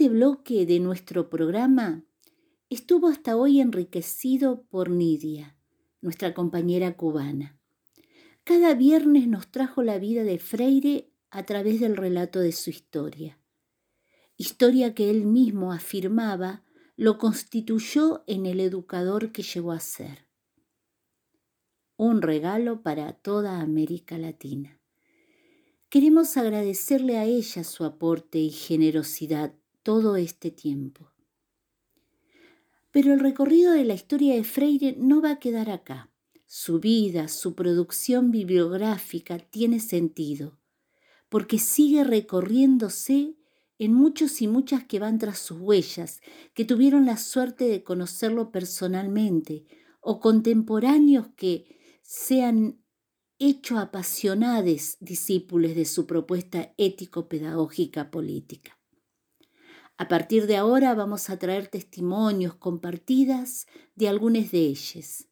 Este bloque de nuestro programa estuvo hasta hoy enriquecido por Nidia, nuestra compañera cubana. Cada viernes nos trajo la vida de Freire a través del relato de su historia. Historia que él mismo afirmaba lo constituyó en el educador que llegó a ser. Un regalo para toda América Latina. Queremos agradecerle a ella su aporte y generosidad todo este tiempo. Pero el recorrido de la historia de Freire no va a quedar acá. Su vida, su producción bibliográfica tiene sentido, porque sigue recorriéndose en muchos y muchas que van tras sus huellas, que tuvieron la suerte de conocerlo personalmente, o contemporáneos que se han hecho apasionados discípulos de su propuesta ético-pedagógica política. A partir de ahora vamos a traer testimonios compartidas de algunos de ellos.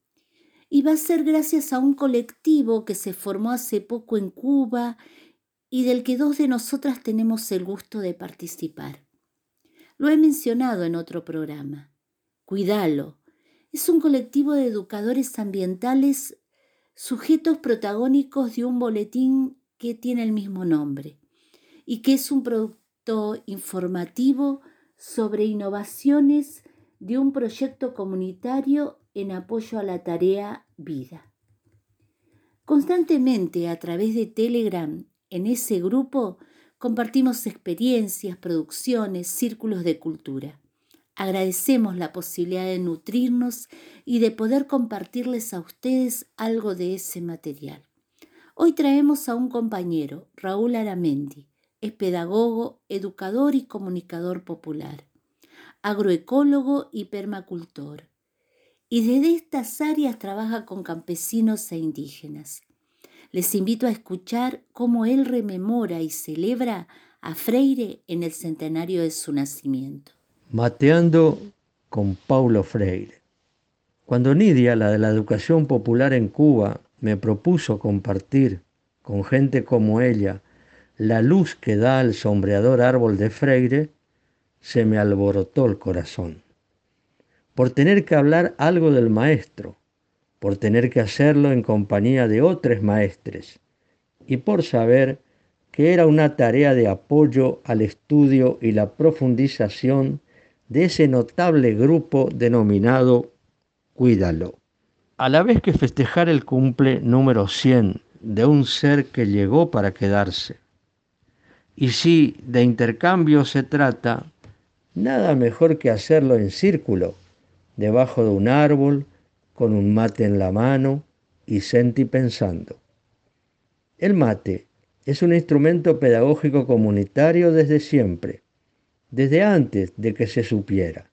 Y va a ser gracias a un colectivo que se formó hace poco en Cuba y del que 2 de nosotras tenemos el gusto de participar. Lo he mencionado en otro programa. Cuidalo. Es un colectivo de educadores ambientales, sujetos protagónicos de un boletín que tiene el mismo nombre y que es un producto informativo sobre innovaciones de un proyecto comunitario en apoyo a la tarea Vida. Constantemente a través de Telegram, en ese grupo compartimos experiencias, producciones, círculos de cultura. Agradecemos la posibilidad de nutrirnos y de poder compartirles a ustedes algo de ese material. Hoy traemos a un compañero, Raúl Aramendi. Es pedagogo, educador y comunicador popular, agroecólogo y permacultor. Y desde estas áreas trabaja con campesinos e indígenas. Les invito a escuchar cómo él rememora y celebra a Freire en el centenario de su nacimiento. Mateando con Paulo Freire. Cuando Nidia, la de la educación popular en Cuba, me propuso compartir con gente como ella la luz que da al sombreador árbol de Freire, se me alborotó el corazón. Por tener que hablar algo del maestro, por tener que hacerlo en compañía de otros maestres, y por saber que era una tarea de apoyo al estudio y la profundización de ese notable grupo denominado Cuídalo. A la vez que festejar el cumple número 100 de un ser que llegó para quedarse. Y si de intercambio se trata, nada mejor que hacerlo en círculo, debajo de un árbol, con un mate en la mano y senti pensando. El mate es un instrumento pedagógico comunitario desde siempre, desde antes de que se supiera.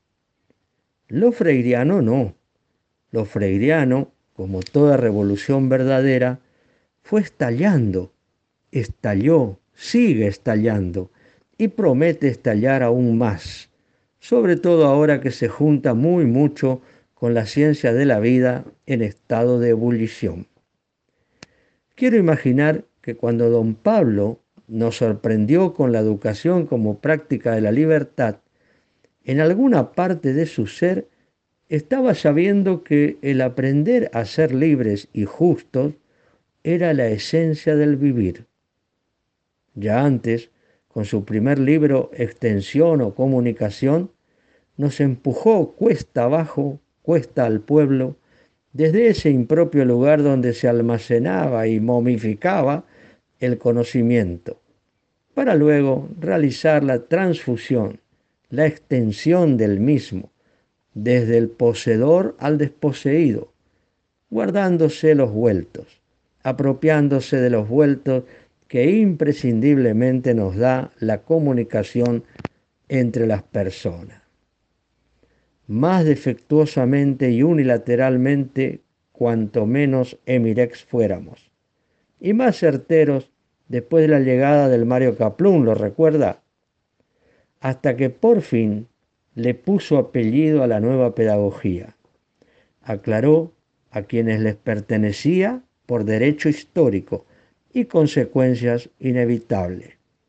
Lo freiriano no. Lo freiriano, como toda revolución verdadera, fue estallando, estalló, sigue estallando y promete estallar aún más, sobre todo ahora que se junta mucho con la ciencia de la vida en estado de ebullición. Quiero imaginar que cuando don Pablo nos sorprendió con la educación como práctica de la libertad, en alguna parte de su ser estaba sabiendo que el aprender a ser libres y justos era la esencia del vivir. Ya antes, con su primer libro Extensión o Comunicación, nos empujó cuesta abajo, cuesta al pueblo, desde ese impropio lugar donde se almacenaba y momificaba el conocimiento, para luego realizar la transfusión, la extensión del mismo, desde el poseedor al desposeído, guardándose los vueltos, apropiándose de los vueltos que imprescindiblemente nos da la comunicación entre las personas. Más defectuosamente y unilateralmente, cuanto menos emirex fuéramos, y más certeros después de la llegada del Mario Kaplún, ¿lo recuerda? Hasta que por fin le puso apellido a la nueva pedagogía. Aclaró a quienes les pertenecía por derecho histórico y consecuencias inevitables.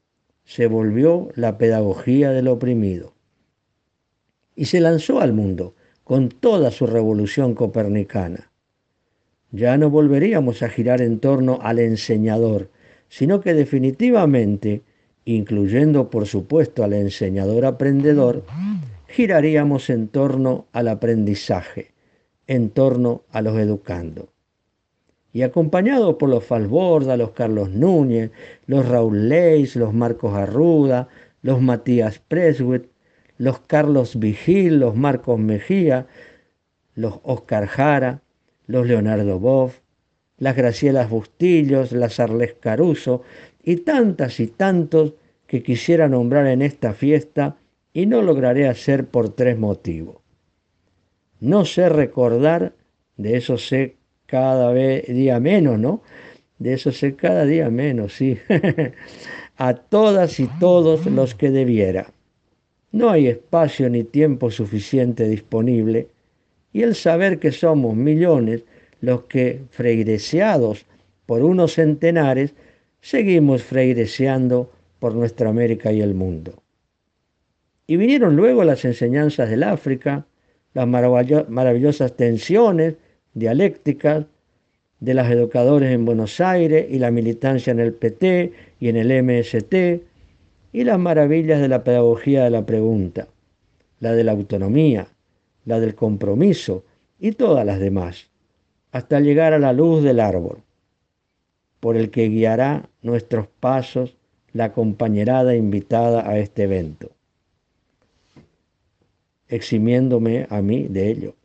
se volvió la pedagogía del oprimido. Y se lanzó al mundo con toda su revolución copernicana. Ya no volveríamos a girar en torno al enseñador, sino que definitivamente, incluyendo por supuesto al enseñador aprendedor, giraríamos en torno al aprendizaje, en torno a los educandos. Y acompañados por los Falborda, los Carlos Núñez, los Raúl Leis, los Marcos Arruda, los Matías Preswit, los Carlos Vigil, los Marcos Mejía, los Oscar Jara, los Leonardo Boff, las Gracielas Bustillos, las Arles Caruso y tantos que quisiera nombrar en esta fiesta y no lograré hacer por 3 motivos. No sé recordar, de eso sé cada día menos, ¿no? De eso sé cada día menos, sí. A todas y todos los que debiera. No hay espacio ni tiempo suficiente disponible, y el saber que somos millones los que, freireseados por unos centenares, seguimos freireseando por nuestra América y el mundo. Y vinieron luego las enseñanzas del África, las maravillosas tensiones dialécticas de los educadores en Buenos Aires y la militancia en el PT y en el MST, y las maravillas de la pedagogía de la pregunta, la de la autonomía, la del compromiso y todas las demás, hasta llegar a la luz del árbol, por el que guiará nuestros pasos la compañerada invitada a este evento, eximiéndome a mí de ello.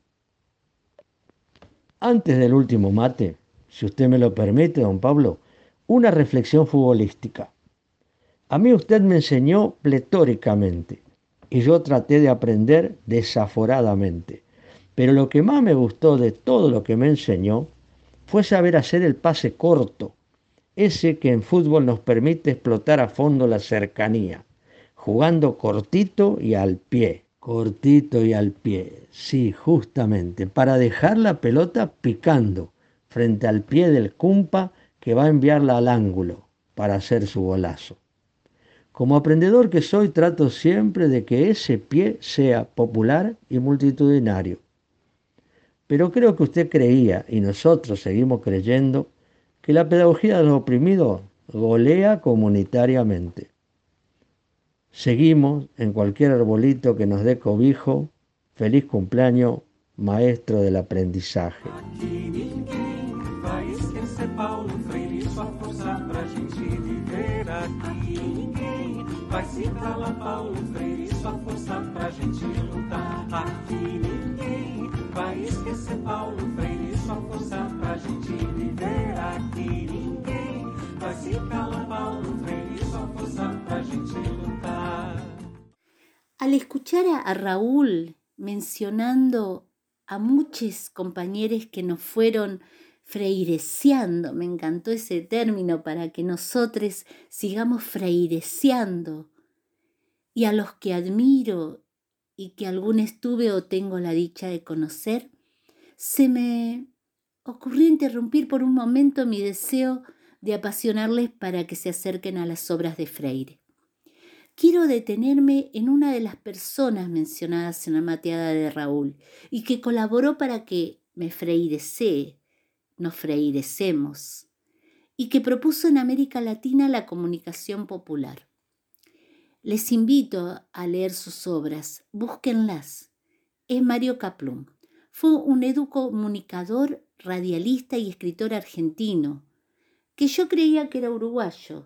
Antes del último mate, si usted me lo permite, don Pablo, una reflexión futbolística. A mí usted me enseñó pletóricamente y yo traté de aprender desaforadamente. Pero lo que más me gustó de todo lo que me enseñó fue saber hacer el pase corto, ese que en fútbol nos permite explotar a fondo la cercanía, jugando cortito y al pie. Cortito y al pie, sí, justamente, para dejar la pelota picando frente al pie del cumpa que va a enviarla al ángulo para hacer su golazo. Como aprendedor que soy, trato siempre de que ese pie sea popular y multitudinario. Pero creo que usted creía, y nosotros seguimos creyendo, que la pedagogía de los oprimidos golea comunitariamente. Seguimos en cualquier arbolito que nos dé cobijo. Feliz cumpleaños, maestro del aprendizaje. Aqui ninguém vai esquecer Paulo Freire e sua força pra gente viver. Aqui ninguém vai se calar Paulo Freire e sua força pra gente lutar. Aqui ninguém vai esquecer Paulo Freire e sua força pra gente viver. Aqui ninguém vai se calar Paulo Freire e sua força pra gente lutar. Al escuchar a Raúl mencionando a muchos compañeros que nos fueron freireciando, me encantó ese término, para que nosotros sigamos freireciando, y a los que admiro y que algunos tuve o tengo la dicha de conocer, se me ocurrió interrumpir por un momento mi deseo de apasionarles para que se acerquen a las obras de Freire. Quiero detenerme en una de las personas mencionadas en la mateada de Raúl y que colaboró para que me freirecé, nos freirecemos, y que propuso en América Latina la comunicación popular. Les invito a leer sus obras, búsquenlas. Es Mario Kaplun. Fue un educomunicador, radialista y escritor argentino, que yo creía que era uruguayo.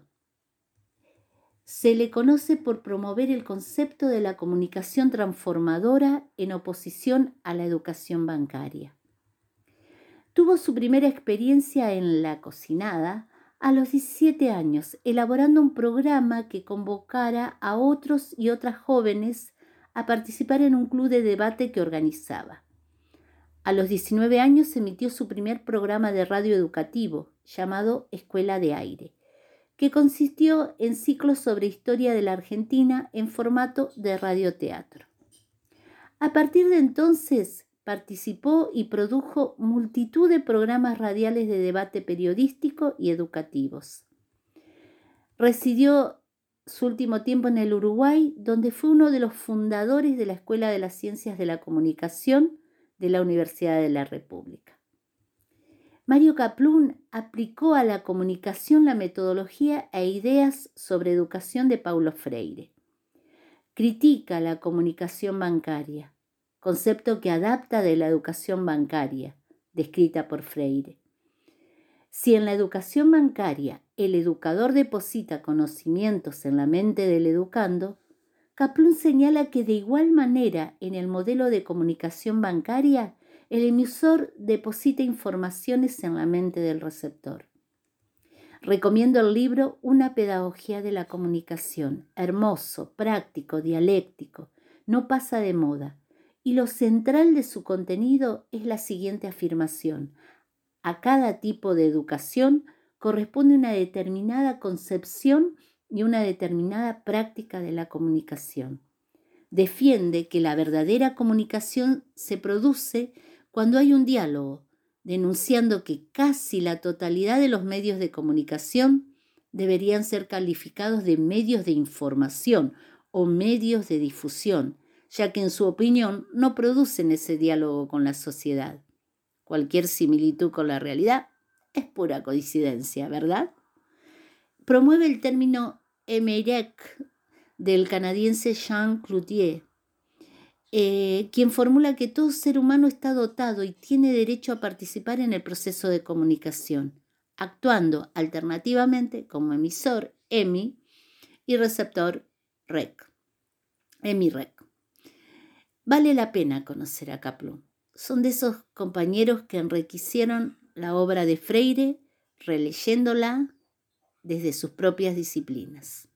Se le conoce por promover el concepto de la comunicación transformadora en oposición a la educación bancaria. Tuvo su primera experiencia en La Cocinada a los 17 años, elaborando un programa que convocara a otros y otras jóvenes a participar en un club de debate que organizaba. A los 19 años emitió su primer programa de radio educativo, llamado Escuela de Aire, que consistió en ciclos sobre historia de la Argentina en formato de radioteatro. A partir de entonces participó y produjo multitud de programas radiales de debate periodístico y educativos. Residió su último tiempo en el Uruguay, donde fue uno de los fundadores de la Escuela de las Ciencias de la Comunicación de la Universidad de la República. Mario Kaplún aplicó a la comunicación la metodología e ideas sobre educación de Paulo Freire. Critica la comunicación bancaria, concepto que adapta de la educación bancaria, descrita por Freire. Si en la educación bancaria el educador deposita conocimientos en la mente del educando, Kaplún señala que de igual manera en el modelo de comunicación bancaria el emisor deposita informaciones en la mente del receptor. Recomiendo el libro Una pedagogía de la comunicación, hermoso, práctico, dialéctico, no pasa de moda, y lo central de su contenido es la siguiente afirmación: a cada tipo de educación corresponde una determinada concepción y una determinada práctica de la comunicación. Defiende que la verdadera comunicación se produce cuando hay un diálogo, denunciando que casi la totalidad de los medios de comunicación deberían ser calificados de medios de información o medios de difusión, ya que en su opinión no producen ese diálogo con la sociedad. Cualquier similitud con la realidad es pura coincidencia, ¿verdad? Promueve el término émerec del canadiense Jean Cloutier, quien formula que todo ser humano está dotado y tiene derecho a participar en el proceso de comunicación, actuando alternativamente como emisor, EMI, y receptor, REC, EMI-REC. Vale la pena conocer a Kaplún. Son de esos compañeros que enriquecieron la obra de Freire releyéndola desde sus propias disciplinas.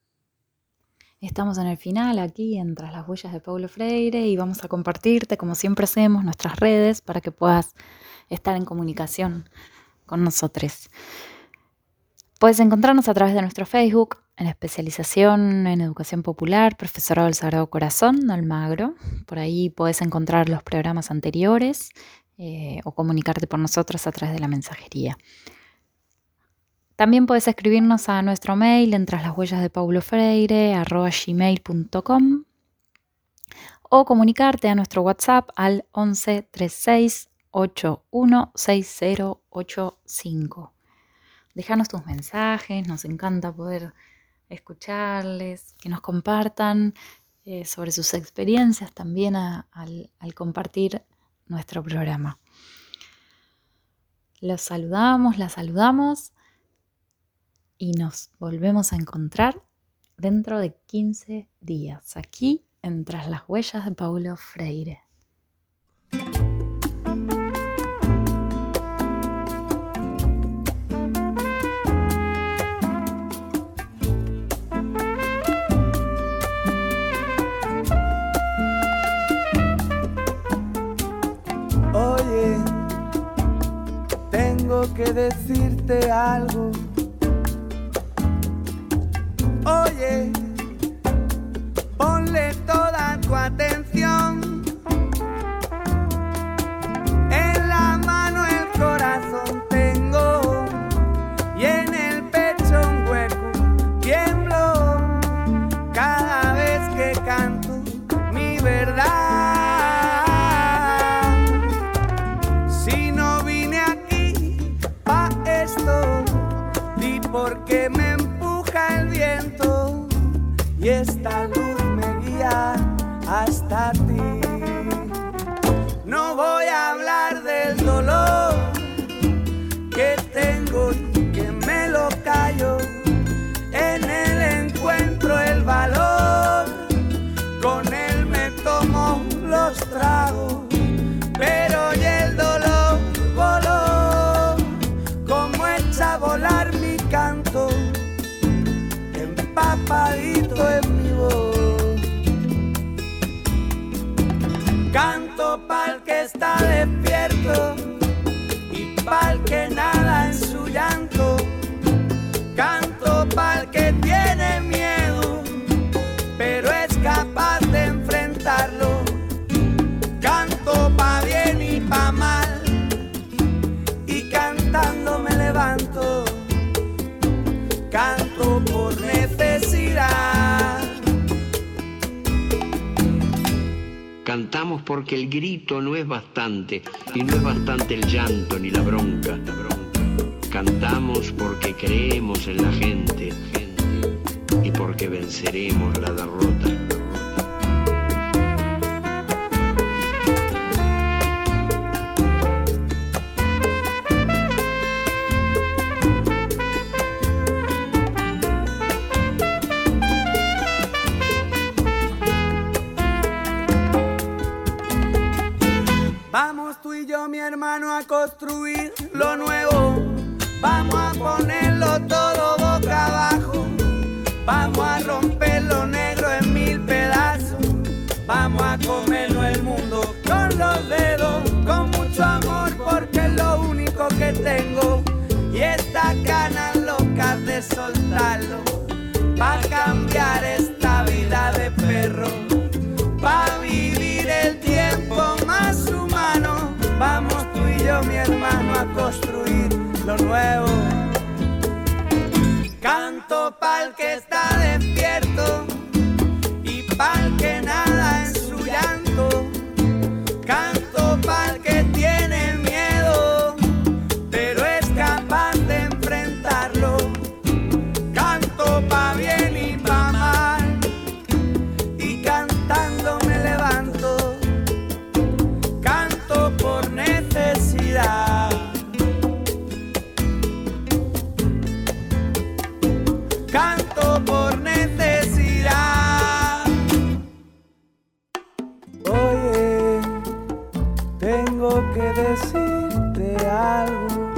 Estamos en el final aquí en Tras las Huellas de Paulo Freire y vamos a compartirte, como siempre hacemos, nuestras redes para que puedas estar en comunicación con nosotros. Puedes encontrarnos a través de nuestro Facebook, en especialización en educación popular, Profesorado del Sagrado Corazón, Almagro. Por ahí puedes encontrar los programas anteriores o comunicarte por nosotros a través de la mensajería. También puedes escribirnos a nuestro mail en traslashuellasdepauloFreire@gmail.com o comunicarte a nuestro WhatsApp al 11 36 81 6085. Déjanos tus mensajes, nos encanta poder escucharles, que nos compartan sobre sus experiencias también al compartir nuestro programa. Los saludamos, las saludamos y nos volvemos a encontrar dentro de 15 días, aquí en Tras las Huellas de Paulo Freire. Oye, tengo que decirte algo. Oye, ponle toda tu atención. En la mano el corazón tengo y en el pecho un hueco. Tiemblo cada vez que canto mi verdad. Si no vine aquí pa' esto, di por qué me el viento y esta luz me guía hasta ti. No voy a hablar del dolor que tengo y que me lo callo. En él encuentro el valor, con él me tomo los tragos, pero hoy el dolor voló como echa a volar mi canto, empapadito en mi voz. Canto pa'l que está despierto y pa'l que nada en su llanto. Canto pa'l que tiene miedo, pero es capaz de enfrentarlo. Canto pa' bien y pa' mal, y cantando me levanto. Canto por necesidad Cantamos porque el grito no es bastante, y no es bastante el llanto ni la bronca. Cantamos porque creemos en la gente y porque venceremos la derrota. Vamos tú y yo, mi hermano, a construir lo nuevo. Vamos a ponerlo todo boca abajo. Vamos a romper lo negro en 1000 pedazos. Vamos a comernos el mundo con los dedos, con mucho amor, porque es lo único que tengo. Y estas ganas locas de soltarlo, pa' cambiar esta vida de perro, pa' vivir el tiempo más humano. Vamos tú y yo, mi hermano, a construir lo nuevo. Canto pa'l que está despierto y pa'l que nada en su llanto. Canto pa'l que tiene miedo, pero es capaz de enfrentarlo. Canto pa' bien y pa' mal, y cantando me levanto. Canto por necesidad. Canto por necesidad. Oye, tengo que decirte algo.